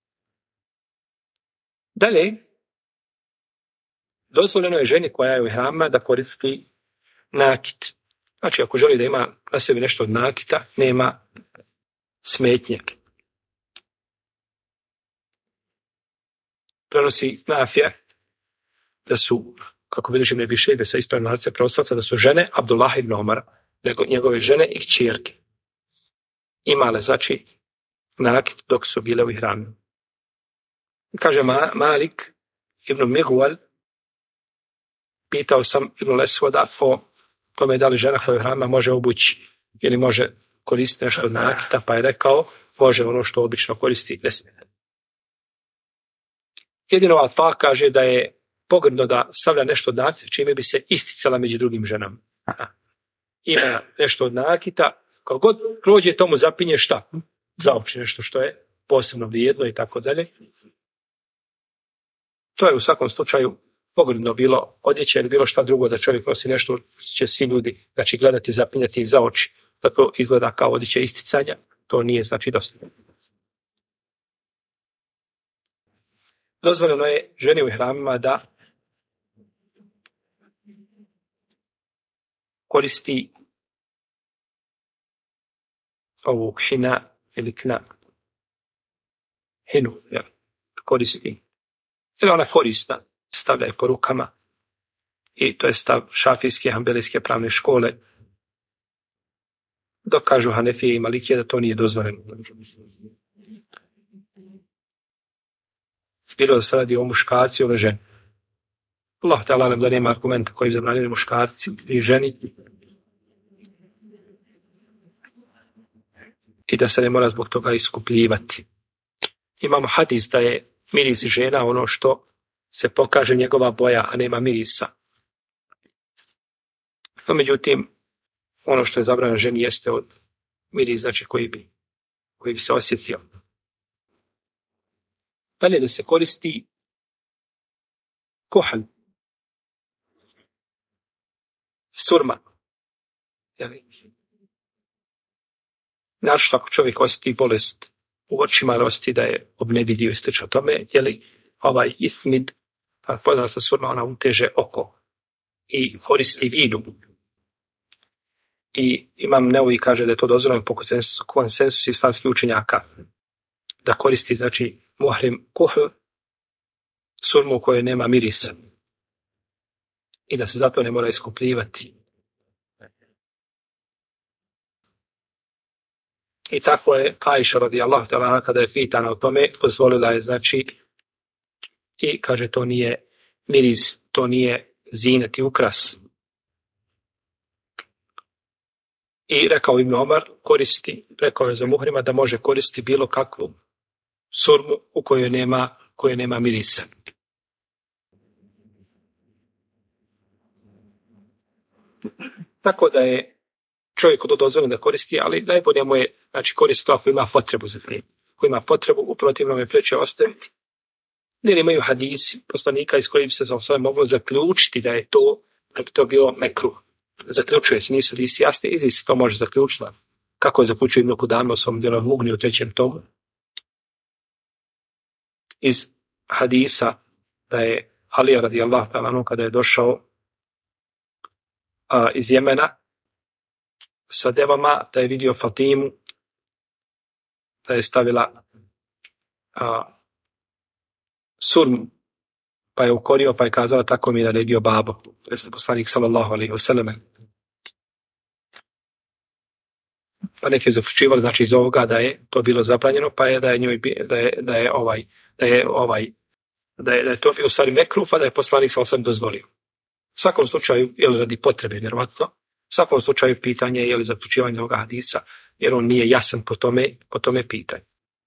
Speaker 1: Dalje, dozvoljeno je ženi koja je u ihrama da koristi nakit. Znači, ako želi da ima na sebi nešto od nakita, nema smetnje. Prenosi Nafija da su, kako bilježi Ibn Šejbe sa ispravnim lancem prenosilaca, da su žene Abdullah ibn Omar, njegove žene i kćerke, imale, znači, nakit dok su bile u ihrami. Kaže Malik ibn Migwal, pitao sam Ibn Lesvoda o tome da li žena koja je u ihrama može obući ili može koristiti nešto od nakita, pa je rekao, može ono što obično koristi, ne smije. Jedino Alfa kaže da je pogrdno da stavlja nešto od nakita, čime bi se isticala među drugim ženama. Ima nešto od nakita, kao god prođe tomu zapinje šta? Zaoči nešto što je posebno vrijedno i tako dalje. To je u svakom slučaju pogrdno bilo odjeća ili bilo šta drugo da čovjek nosi nešto što će svi ljudi znači, gledati, zapinjati im za oči. Tako izgleda kao odjeća isticanja. To nije znači dosta. Dozvoljeno je ženi u ihramima da koristi ovu hina ili kna. Hinu, ja, koristi. Ili ona korista, stavlja je po rukama. I to je stav šafijske, hambelijske pravne škole. Dok kažu Hanefije i Malikije da to nije dozvoljeno. Bilo da se radi o muškarci ili ženi. Allah ta'ala nam da nema argumenta koji zabranili muškarci i ženi. I da se ne mora zbog toga iskupljivati. Imamo hadis da je miris žena ono što se pokaže njegova boja, a nema mirisa. No, međutim, ono što je zabranjeno ženi jeste od miris, znači koji bi se osjetio. Dalje da se koristi kohalj, surma. Naravno, ako čovjek osjeti bolest u očima, osjeti da je obnevidio i slično tome, ovaj ismid, pa poznata surma, ona uteže oko i koristi vidu. I Imam Nevovi kaže da je to dozvoljeno po konsensusu islamskih učenjaka da koristi, znači, muhrim kuhl, surmu u kojoj nema mirisa. I da se zato ne mora iskupljivati. I tako je Ajša radijallahu ta'ala kada je pitana o tome, dozvolila je, znači, i kaže to nije miris, to nije zinet i ukras. I rekao Ibn Omar koristi, rekao je za muhrima da može koristiti bilo kakvu surmu u kojoj nema mirisa. Tako da je čovjeku to dozvoljeno da koristi, ali najbolje mu je, znači, koristi to ako ima potrebu za tim. Ako ima potrebu, u protivnom je preče ostaviti. Jer imaju hadisi poslanika iz kojih bi se sve moglo zaključiti da je to bilo mekruh. Zaključuje se, nisu hadisi jasni, iz se to može zaključiti. Kako je zaključio Ibn Kudame u svom djelu Mugni u 3. tomu. Iz hadisa da je Alija radijallahu ta'ala kada je došao iz Jemena sa devama, da je vidio Fatimu, da je stavila surmu, pa je ukorio, pa je kazala tako mi je naredio babo. Jeste poslanik sallallahu alejhi ve selleme. Pa neki je zaključivali, znači, iz ovoga da je to bilo zabranjeno, pa je da je to bio u stvari mekruh, pa da je poslanik sallallahu alejhi ve sellem dozvolio. U svakom slučaju, je li radi potrebe, vjerovatno, u svakom slučaju pitanje je li zaključivanje ovoga hadisa, jer on nije jasan po tome pitanju.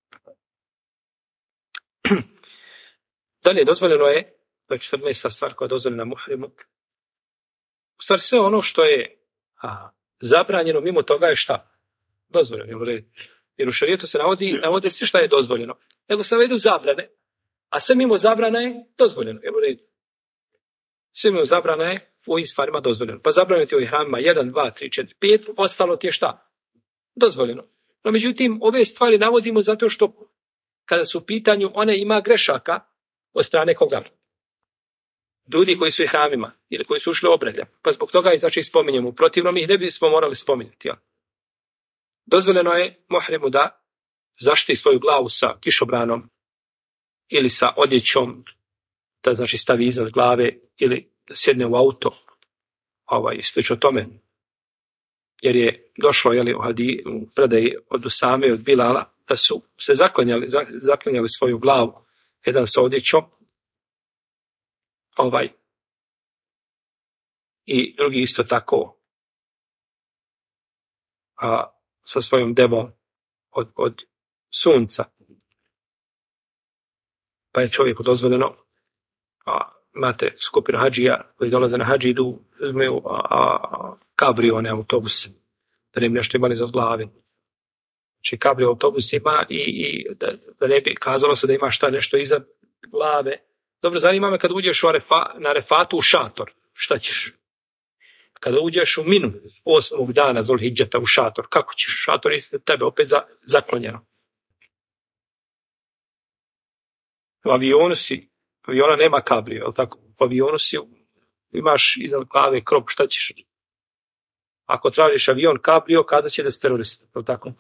Speaker 1: Dalje, dozvoljeno je, to je 14. stvar koja je dozvoljena muhrimu, u stvari sve ono što je zabranjeno, mimo toga je šta? Dozvoljeno. Jer u šarijetu se navodi sve šta je dozvoljeno. Nego se navedu zabrane, A sve mimo zabrana je dozvoljeno. Evo redu. Sve mimo zabrana je u ovim stvarima dozvoljeno. Pa zabranjeno ti u hramima 1, 2, 3, 4, 5, ostalo ti je šta? Dozvoljeno. No međutim, ove stvari navodimo zato što kada su u pitanju, one ima grešaka od strane koga? Ljudi koji su u hramima ili koji su ušli u obredlja. Pa zbog toga i znači spominjemo. U protivnom ih ne bismo morali spominjati. Ja. Dozvoljeno je muhrimu da zaštiti svoju glavu sa kišobranom ili sa odjećom, da znači stavi iznad glave ili da sjedne u auto, slično tome. Jer je došlo u predaji od Usame i od Bilala da su se zaklanjali svoju glavu, jedan sa odjećom, i drugi isto tako sa svojom debom od sunca. Pa je čovjeku dozvoljeno, imate skupinu hadžija koji dolaze na hadži, idu, uzmeju kabrione autobuse, da ne bi nešto imali za glave. Znači kabrio autobus ima i da ne bi kazalo se da ima šta nešto iza glave. Dobro, zanima me kad uđeš na Arefatu u šator, šta ćeš? Kada uđeš u Minu 8. dana Zulhidžeta u šator, kako ćeš? Šator ispred tebe opet zaklonjeno. U avionu aviona nema kabrio, jel tako? U avionu imaš iza glave krop, šta ćeš? Ako tražiš avion kabrio, kada će da si terorist, jel tako?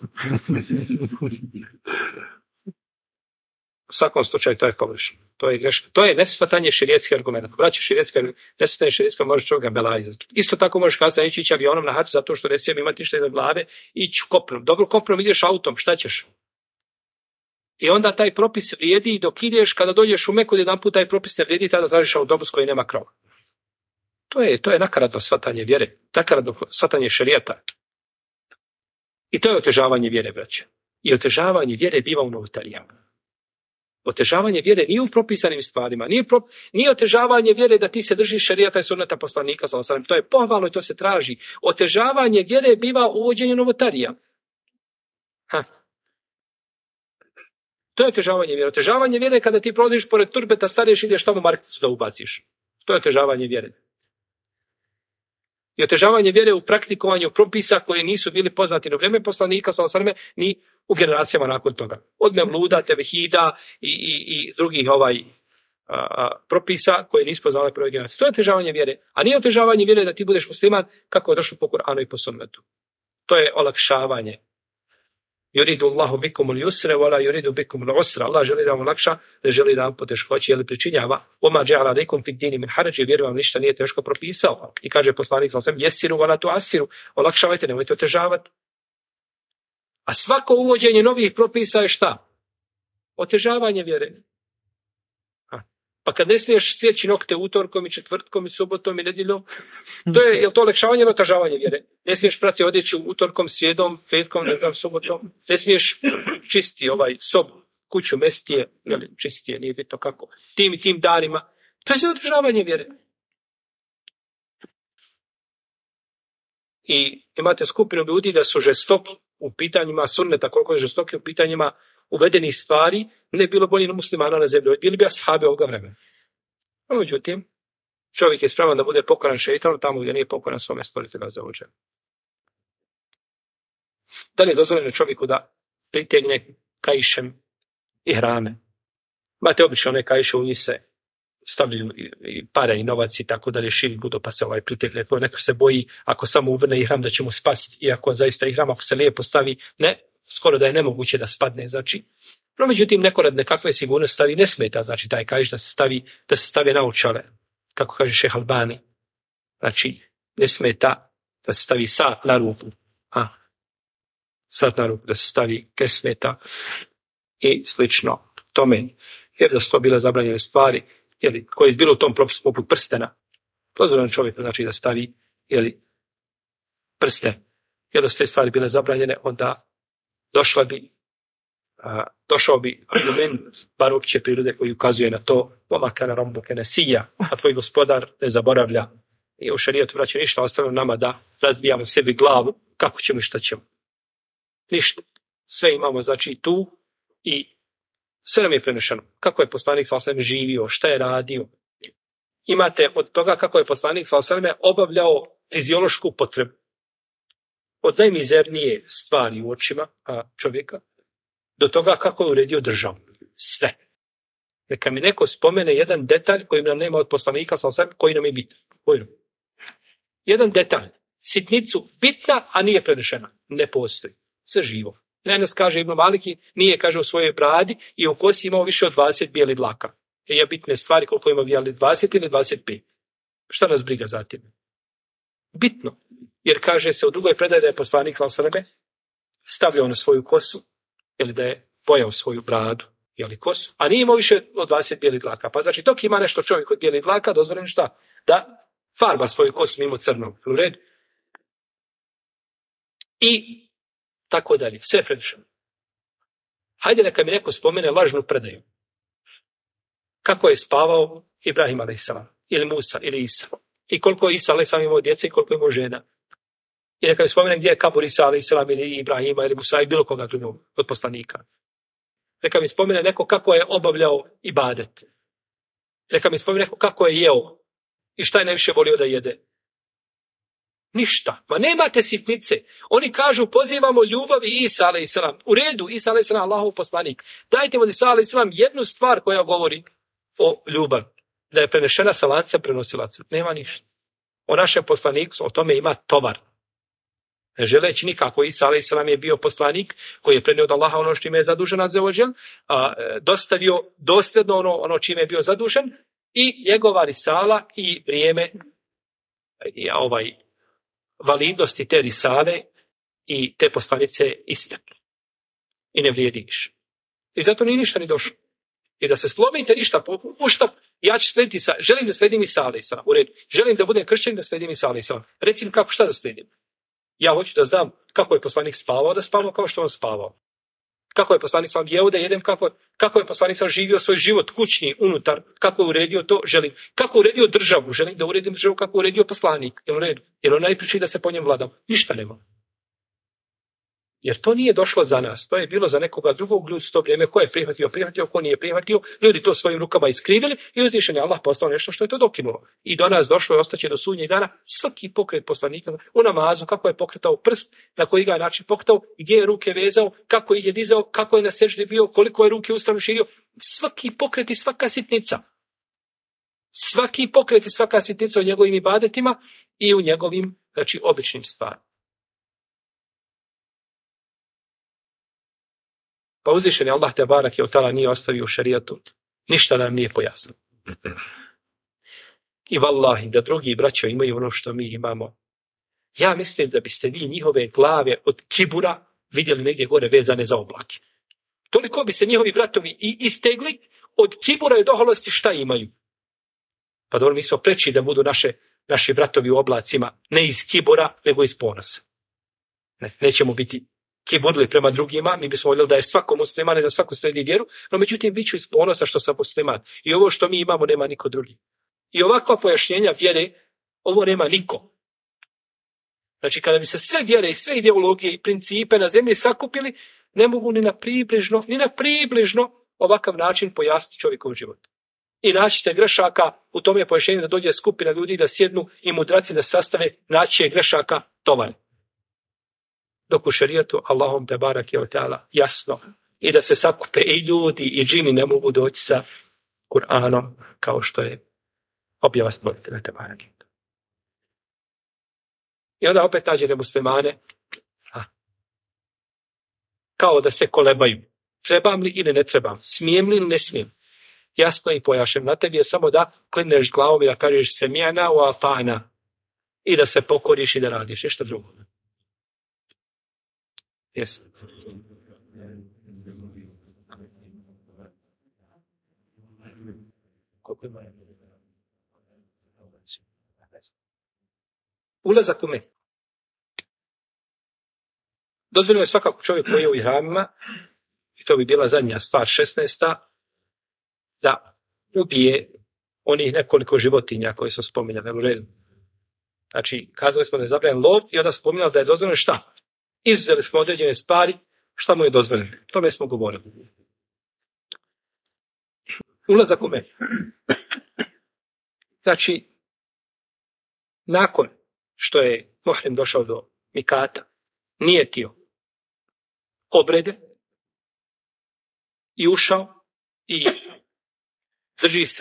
Speaker 1: U svakom slučaju to je pogrešno. To je greška. To je nesvatanje šerijetskih argumenta. Braću šerijetske, nesvatanje šerijetskih može čovjeka belajzati. Isto tako možeš kazati ići avionom na hač zato što ne smijem imati ništa iza glave, ići kopnom. Dobro, kopnom ideš autom, šta ćeš? I onda taj propis vrijedi dok ideš, kada dođeš u Meku, jedan put taj propis ne vrijedi, tada tražiš autobus koji nema krova. To je nakaradno shvatanje vjere, nakaradno shvatanje šerijata. I to je otežavanje vjere, braće. I otežavanje vjere biva u novotarijama. Otežavanje vjere nije u propisanim stvarima, nije otežavanje vjere da ti se držiš šerijata i sunneta poslanika, to je pohvalno i to se traži. Otežavanje vjere biva u uvođenju novotarija. To je otežavanje vjere. Otežavanje vjere kada ti prolaziš pored turbeta, staneš i ideš tamo markicu da ubaciš. To je otežavanje vjere. I otežavanje vjere u praktikovanju propisa koji nisu bili poznati na vrijeme poslanika, ni u generacijama nakon toga. Od Mevluda, Tevhida i drugih propisa koje nisu poznali prve generacije. To je otežavanje vjere. A nije otežavanje vjere da ti budeš musliman kako je došlo po Kur'anu i po sunnetu. To je olakšavanje. Yuridu Allahu bikum al-yusra wa la yuridu bikum al-usra. Allah želi da vam olakša, ne želi da vam poteškoće ili pričinjava. Oma ja'ala alaykum fi ad-dini min haraj, vjeru vam ništa nije teško propisao. I kaže poslanik sallallahu alejhi ve sellem: "Yessiru wa la tu'assiru." Olakšavajte, nemojte otežavati. A svako uvođenje novih propisa je šta? Otežavanje vjere. Pa kad ne smiješ sjeći nokte utorkom i četvrtkom i subotom i nedjeljom, je to olakšavanje ili otežavanje vjere? Ne smiješ prati odjeću utorkom, srijedom, petkom, subotom. Ne smiješ čisti sobu, kuću, mestije, čistije, nije bitno kako. Tim i tim danima. To je za otežavanje vjere. I imate skupinu ljudi da su žestoki u pitanjima sunneta, koliko je žestoki u pitanjima uvedenih stvari, ne bilo bolje muslimana na zemlji. Bili bi ashabi ovoga vremena. No, međutim, čovjek je spreman da bude pokoran šeitanu tamo gdje nije pokoran svome stvoritelju azza. Da li je dozvoljeno čovjeku da pritegne kaišem i hrame? Imate obično one kaiše, u njih se stavljaju i pare i novac i tako da širi budu pa se pritegne. Neko se boji ako samo uvrne ihram da će mu spasti, iako zaista ihram ako se lijepo stavi, ne, skoro da je nemoguće da spadne, znači. No, međutim, neko rad nekakve sigurnosti stavi ne smeta, znači taj kaiš da se stavi naočale, kako kaže šejh Albani. Znači, ne smeta da se stavi sat na ruku, sat na ruku, da se stavi kesmeta i slično tome. Jer da su to bile zabranjene stvari, koje je bilo u tom propisu poput prstena. Dozvoljeno čovjeku znači da stavi prsten. Jer da su te stvari bile zabranjene, onda došao bi argument bar opće prirode koji ukazuje na to: "Vama kana rabbuka nasiya", a tvoj gospodar ne zaboravlja. I u šerijatu vraća ništa ostavljeno nama da razbijamo sebi glavu kako ćemo i šta ćemo. Ništa. Sve imamo znači tu i Sve nam je prenešeno. Kako je poslanik sallallahu alejhi ve sellem živio, šta je radio. Imate od toga kako je poslanik sallallahu alejhi ve sellem obavljao fiziološku potrebu. Od najmizernije stvari u očima čovjeka do toga kako je uredio državu. Sve. Neka mi neko spomene jedan detalj koji nam nema od poslanika sallallahu alejhi ve sellem, koji nam je bitan. Jedan detalj, sitnicu bitna, a nije prenešena. Ne postoji. Sve živo. Nas kaže Ibn Maliki, nije, kaže, u svojoj bradi i u kosi imao više od 20 bijelih dlaka. Je bitne stvari koliko ima bijeli, 20 ili 25. Šta nas briga za tim? Bitno. Jer kaže se u drugoj predaji da je poslanik sallallahu alejhi ve sellem stavljao na svoju kosu, ili da je bojao svoju bradu, ili kosu, a nije imao više od 20 bijelih dlaka. Pa znači, dok ima nešto čovjek od bijelih dlaka, dozvoljeno šta? Da farba svoju kosu mimo crnog. U redu. I tako dalje. Sve predišeno. Hajde neka mi neko spomene lažnu predaju. Kako je spavao Ibrahim a.s. ili Musa ili Isa. I koliko je Isa a.s. imao djece i koliko je imao žena. I neka mi spomene gdje je kabur Isa a.s. ili Ibrahima ili Musa i bilo koga drugog od poslanika. Neka mi spomene neko kako je obavljao ibadet. Neka mi spomene neko kako je jeo i šta je najviše volio da jede. Ništa. Ma nemate sitnice. Oni kažu pozivamo ljubav i Isa a.s. U redu, Isa a.s. Allahov poslanik. Dajte mu Isa a.s. jednu stvar koja govori o ljubav. Da je prenešena sa lanca prenosilaca. Nema ništa. O našem poslaniku, o tome ima tovar. Ne želeći nikako, Isa a.s. je bio poslanik koji je prenio od Allaha ono što ime je zadužen, dostavio dosljedno ono čime je bio zadužen i njegova risala i vrijeme validnosti te risale i te poslanice isteklo. I ne vrijedi više. I zato nije ništa ni došlo. I da se slomite ništa, ja ću slediti, želim da sledim Isa a.s. U redu. Želim da budem kršćanin, da sledim Isa a.s. Recimo kako, šta da sledim? Ja hoću da znam kako je poslanik spavao, da spavao kao što on spavao. Kako je poslanik sam jeo da jedem, kako je poslanik sam živio svoj život kućni, unutar, kako je uredio to, želim. Kako je uredio državu, želim da uredim državu, kako je uredio poslanik. Jer on najpriči da se po njem vladam. Ništa nema. Jer to nije došlo za nas, to je bilo za nekoga drugog, ljudi to vrijeme, ko je prihvatio, ko nije prihvatio, ljudi to svojim rukama iskrivili i uzvišen je Allah postao nešto što je to dokinulo. I do nas došlo i ostaće do sudnjeg dana svaki pokret poslanika u namazu, kako je pokretao prst, na koji ga je način pokretao, gdje je ruke vezao, kako ih je dizao, kako je na seždi bio, koliko je ruke ustavno širio, svaki pokret i svaka sitnica. Svaki pokret i svaka sitnica u njegovim ibadetima i u njegovim, znači, običnim stvarima. Pa uzvišen je Allah te barak je otala nije ostavio u šerijatu. Ništa nam nije pojasnio. I vallahi da drugi braćo imaju ono što mi imamo. Ja mislim da biste vi njihove glave od kibura vidjeli negdje gore vezane za oblake. Toliko bi se njihovi bratovi i istegli od kibura i doholosti šta imaju. Pa dobro, mi smo preći da budu naši bratovi u oblacima ne iz kibura nego iz ponosa. Nećemo biti kibudli prema drugima, mi bismo voljeli da je svako musliman i da svako slijedi vjeru, no međutim bit ću iz ponosa što sam musliman. I ovo što mi imamo nema niko drugi. I ovakva pojašnjenja vjere, ovo nema niko. Znači kada bi se sve vjere i sve ideologije i principe na zemlji sakupili, ne mogu ni na približno ovakav način pojasniti čovjekov život. I naći će grešaka, u tome je pojašnjenje da dođe skupina ljudi da sjednu i mudraci da sastave, naći će grešaka tovar. Dok u šerijatu Allahom te barak je ta'ala jasno i da se sakupe i ljudi i džini ne mogu doći sa Kur'anom kao što je objava stvoritelja te barak. I onda opet nađete muslimane kao da se kolebaju. Trebam li ili ne trebam? Smijem li ili ne smijem? Jasno i pojašem. Na tebi je samo da klineš glavom i da kažeš semijana u afana i da se pokoriš i da radiš. Nešto drugo. Jeste. Ulazak u Meku. Dozvoljeno je svakako čovjek koji je u ihramima, i to bi bila zadnja stvar, 16. da ubije onih nekoliko životinja koje su spominjane u redu. Znači, kazali smo da je zabranjen lov i onda spominjali da je dozvoljeno šta? Izuzeli smo određene stvari, šta mu je dozvoljeno. O tome smo govorili. ulazak u Meku. Znači, nakon što je muhrim došao do mikata, nijetio obrede i ušao i drži se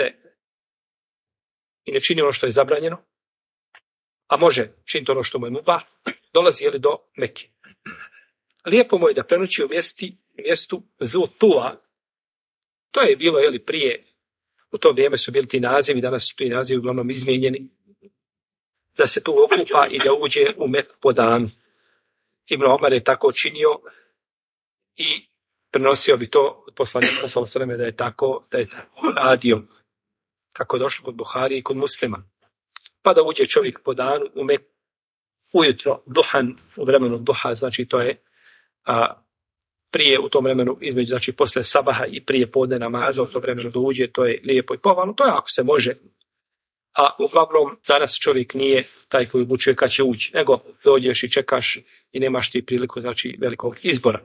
Speaker 1: i ne čini ono što je zabranjeno, a može činiti ono što mu je mubah, dolazi do Mekke. Lijepo mu je da prenoći u mjestu Zutua. To je bilo prije, u to vrijeme su bili ti nazivi, danas su ti nazivi uglavnom izmijenjeni, da se tu okupa i da uđe u Meku po danu. Ibn Omar je tako činio i prenosio bi to od poslanika sallallahu alejhi ve sellem da je tako radio, kako je došlo kod Buhari i kod Muslima. Pa da uđe čovjek po danu u Meku ujutro, duhan, u vremenu duha, znači to je prije u tom vremenu, između, znači posle sabaha i prije podne namaza, u tom vremenu da uđe, to je lijepo i pohvalno, to je ako se može. A uglavnom danas čovjek nije taj koji odlučuje kad će ući, nego dođeš i čekaš i nemaš ti priliku, znači, velikog izbora.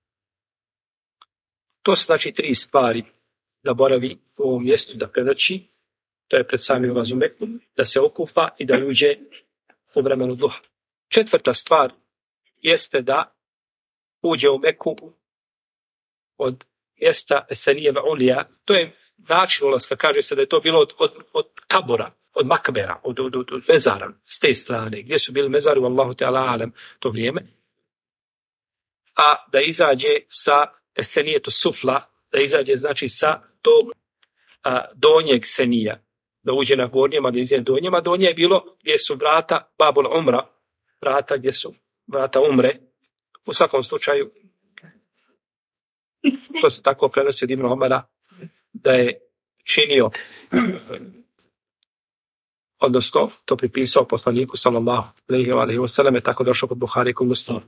Speaker 1: To su, znači, 3 stvari da boravi u ovom mjestu, da prenoći, to je pred samim ulazom u Meku, da se okupa i da uđe u vremenu duha. 4. stvar jeste da uđe u Meku od mjesta Esenijeva Ulija. To je način ulaska, kaže se da je to bilo od Tabora, od Makbera, od mezara, s te strane, gdje su bili mezari u Allahu Teala alem to vrijeme. A da izađe sa Esenijetu Sufla, da izađe, znači, sa tog donjeg Senija, da uđe na gornjima, da izađe donjima. Donje je bilo gdje su vrata Babul Umra, vrata gdje su vrata umre. U svakom slučaju, to se tako prenosi od Ibn Omara, da je činio, odnosno to pripisao poslaniku sallallahu alejhi ve selleme, tako došao kod Buhari i kod Muslima.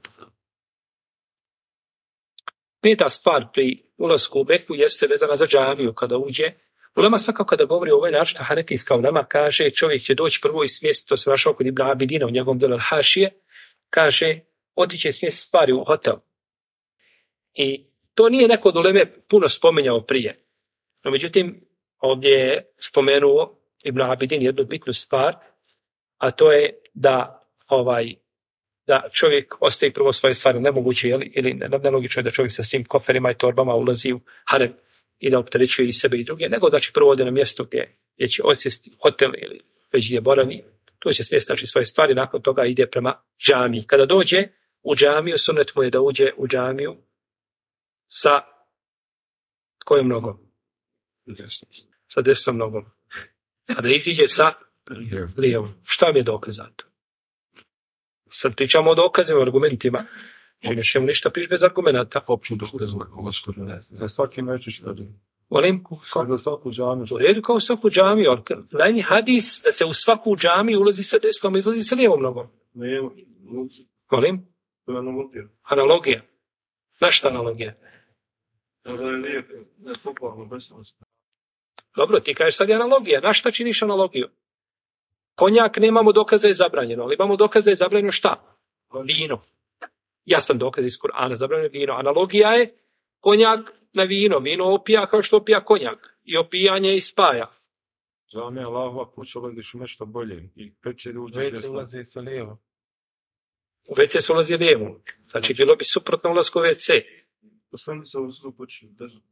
Speaker 1: 5. stvar pri ulasku u Meku jeste vezana za džamiju kada uđe. Ulema svakako kada govori o ovoj način, hanefijska ulema kaže čovjek će doći prvo i smjestiti, to se našao kod Ibn Abidina u njegovom delu Al-Hašije, kaže otiće smjestiti stvari u hotel. I to nije neko od uleme puno spominjao prije. No međutim, ovdje je spomenuo Ibn Abidin jednu bitnu stvar, a to je da čovjek ostaje prvo svoje stvari, nemoguće ili nelogično je da čovjek sa svim koferima i torbama ulazi u harem i da opterećuje i sebe i druge, nego da će prvo ode na mjesto gdje će osjesti hotel ili već gdje boravi, to će smjestiti, znači, svoje stvari, nakon toga ide prema džamiji. Kada dođe u džamiju, sunnet mu je da uđe u džamiju sa kojom nogom? Sa desnom nogom. A da iziđe sa lijevom. Šta mi je dokaz za to? Sad pričamo o dokazima, o argumentima. Ne možemo ništa prići bez argumenta.
Speaker 2: Opću dokaz za svaki mečić radi.
Speaker 1: Volim?
Speaker 2: Za svaku džamiju.
Speaker 1: U redu kao u svaku džamiju. Najni hadis da se u svaku džamiju ulazi sa desnom, izlazi sa lijevom nogom. Volim?
Speaker 2: To je analogija.
Speaker 1: Analogija. Znaš šta analogija?
Speaker 2: Da je lijepo, ne popularno, besnost.
Speaker 1: Dobro, ti kažeš sad je analogija. Na šta činiš analogiju? Konjak nemamo dokaza je zabranjeno, ali imamo dokaza je zabranjeno šta? Vino. Jasan dokaz iz Kur'ana, zabranjeno vino. Analogija je konjak na vino. Vino opija kao što opija konjak. I opijanje i spaja.
Speaker 2: Džamija Allahova kuća ulaziš u nešto bolje. I peće uđe
Speaker 3: Već ulazi sa lijevo.
Speaker 1: U WC se ulazi lijevo. Znači, bilo bi suprotno ulasku u WC.
Speaker 2: To sam se u kući.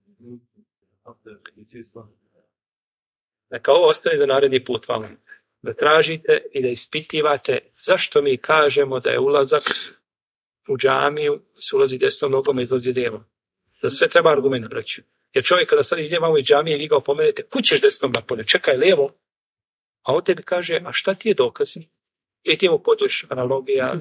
Speaker 1: Neka ovo ostane za naredni put vama. Da tražite i da ispitivate zašto mi kažemo da je ulazak u džamiju, se ulazi desnom nogom i izlazi lijevom. Za sve treba argument reći. Jer čovjek kada sad ide vamo iz džamije i vi ga opomenete, kud ćeš desnom napolje, čekaj lijevo. A on tebi kaže, a šta ti je dokaz? I ti mu pođeš analogija.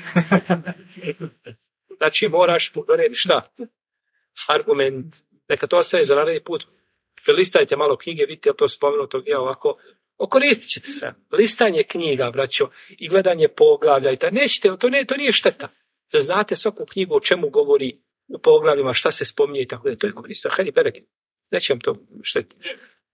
Speaker 1: Znači moraš pogledati šta? Argument. Neka to ostane za naredni put. Prelistajte malo knjige, vidite to spomenuto gdje ovako. Okoristit ćete se. Listanje knjiga, braćo, i gledanje poglavlja. I nećete, to nije šteta. Da znate svaku knjigu o čemu govori u poglavljima, šta se spominje i tako da. To je korisno. Hajde, bereke. Neće vam to štetiti.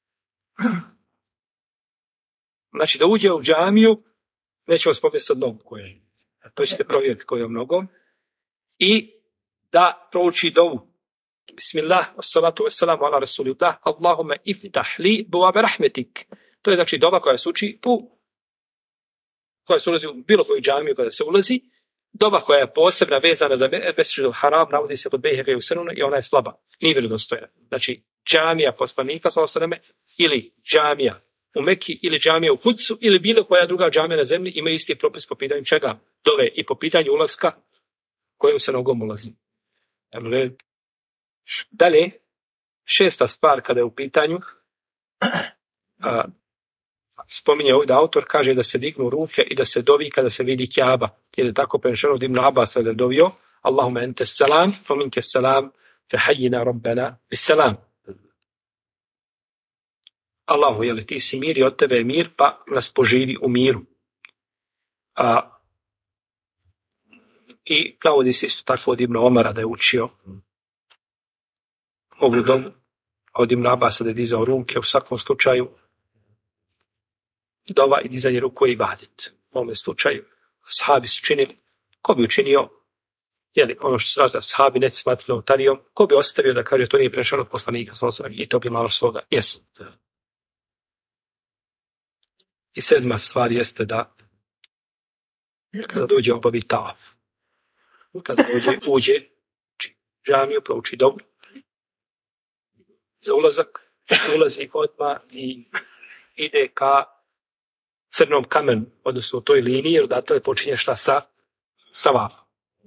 Speaker 1: Znači da uđe u džamiju, nećemo spomenuti sad nogu koju je. To ćete provjeriti kojom nogom. I da prouči dovu. Bismillah, wassalatu wassalamu ala rasulillah, Allahumma iftah li buvabe rahmetik. To je znači dova koja se uči koja se ulazi u bilo koju džamiju kada se ulazi. Doba koja je posebna vezana za Mesdžidul Haram, navodi se kod Bejhekija u Sunanu i ona je slaba, nije vjerodostojna. Znači, džamija poslanika sallallahu alejhi ve selleme ili džamija u Mekki ili džamija u Kudsu ili bilo koja druga džamija na zemlji ima isti propis po pitanju čega? Dove i po pitanju ulaska kojim se nogom ulazi. Dalje, šesta stvar kada je u pitanju, spominje ovdje autor, kaže da se dignu ruke i da se dovi kada se vidi Kjaba. Jer je tako prenešeno od Ibn Abasa da je dovio Allahumma ente salam, fa minke salam, fe hayyina rabbana bis salam. Allahu, jeli ti si mir i od tebe je mir, pa nas poživi u miru. I navodi se isto tako od Ibn Omara da je učio ovu domu, od Ibn Abasa da je dizao ruke, u svakom slučaju dova i dizanje ruku je ibadet. U ovom slučaju sahabi su činili, ko bi učinio, jeli, ono što se razda sahabi ne smatrali notarijom, ko bi ostavio da kaže to nije prešao od poslanika i to bi malo svoga. Jest. I sedma stvar jeste da kada dođe obavi tavaf, kada uđe džamiju, prouči dobro, za ulazak, ulazi odmah i ide ka crnom kamenu, odnosno u toj liniji, jer odatle počinje šta sa vafom.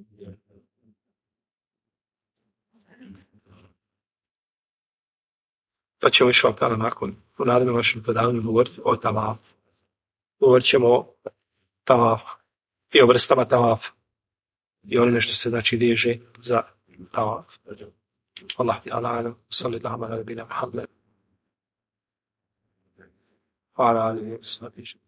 Speaker 1: Pa ćemo još vam nakon, u narednom našem predavanju govoriti o tavafu. Govorit ćemo o tavafu i o vrstama tavafa i ono nešto se znači veže za tavaf. Allah ti alam, sallallahu ala nabina Muhammed. Hvala alihi, sallallahu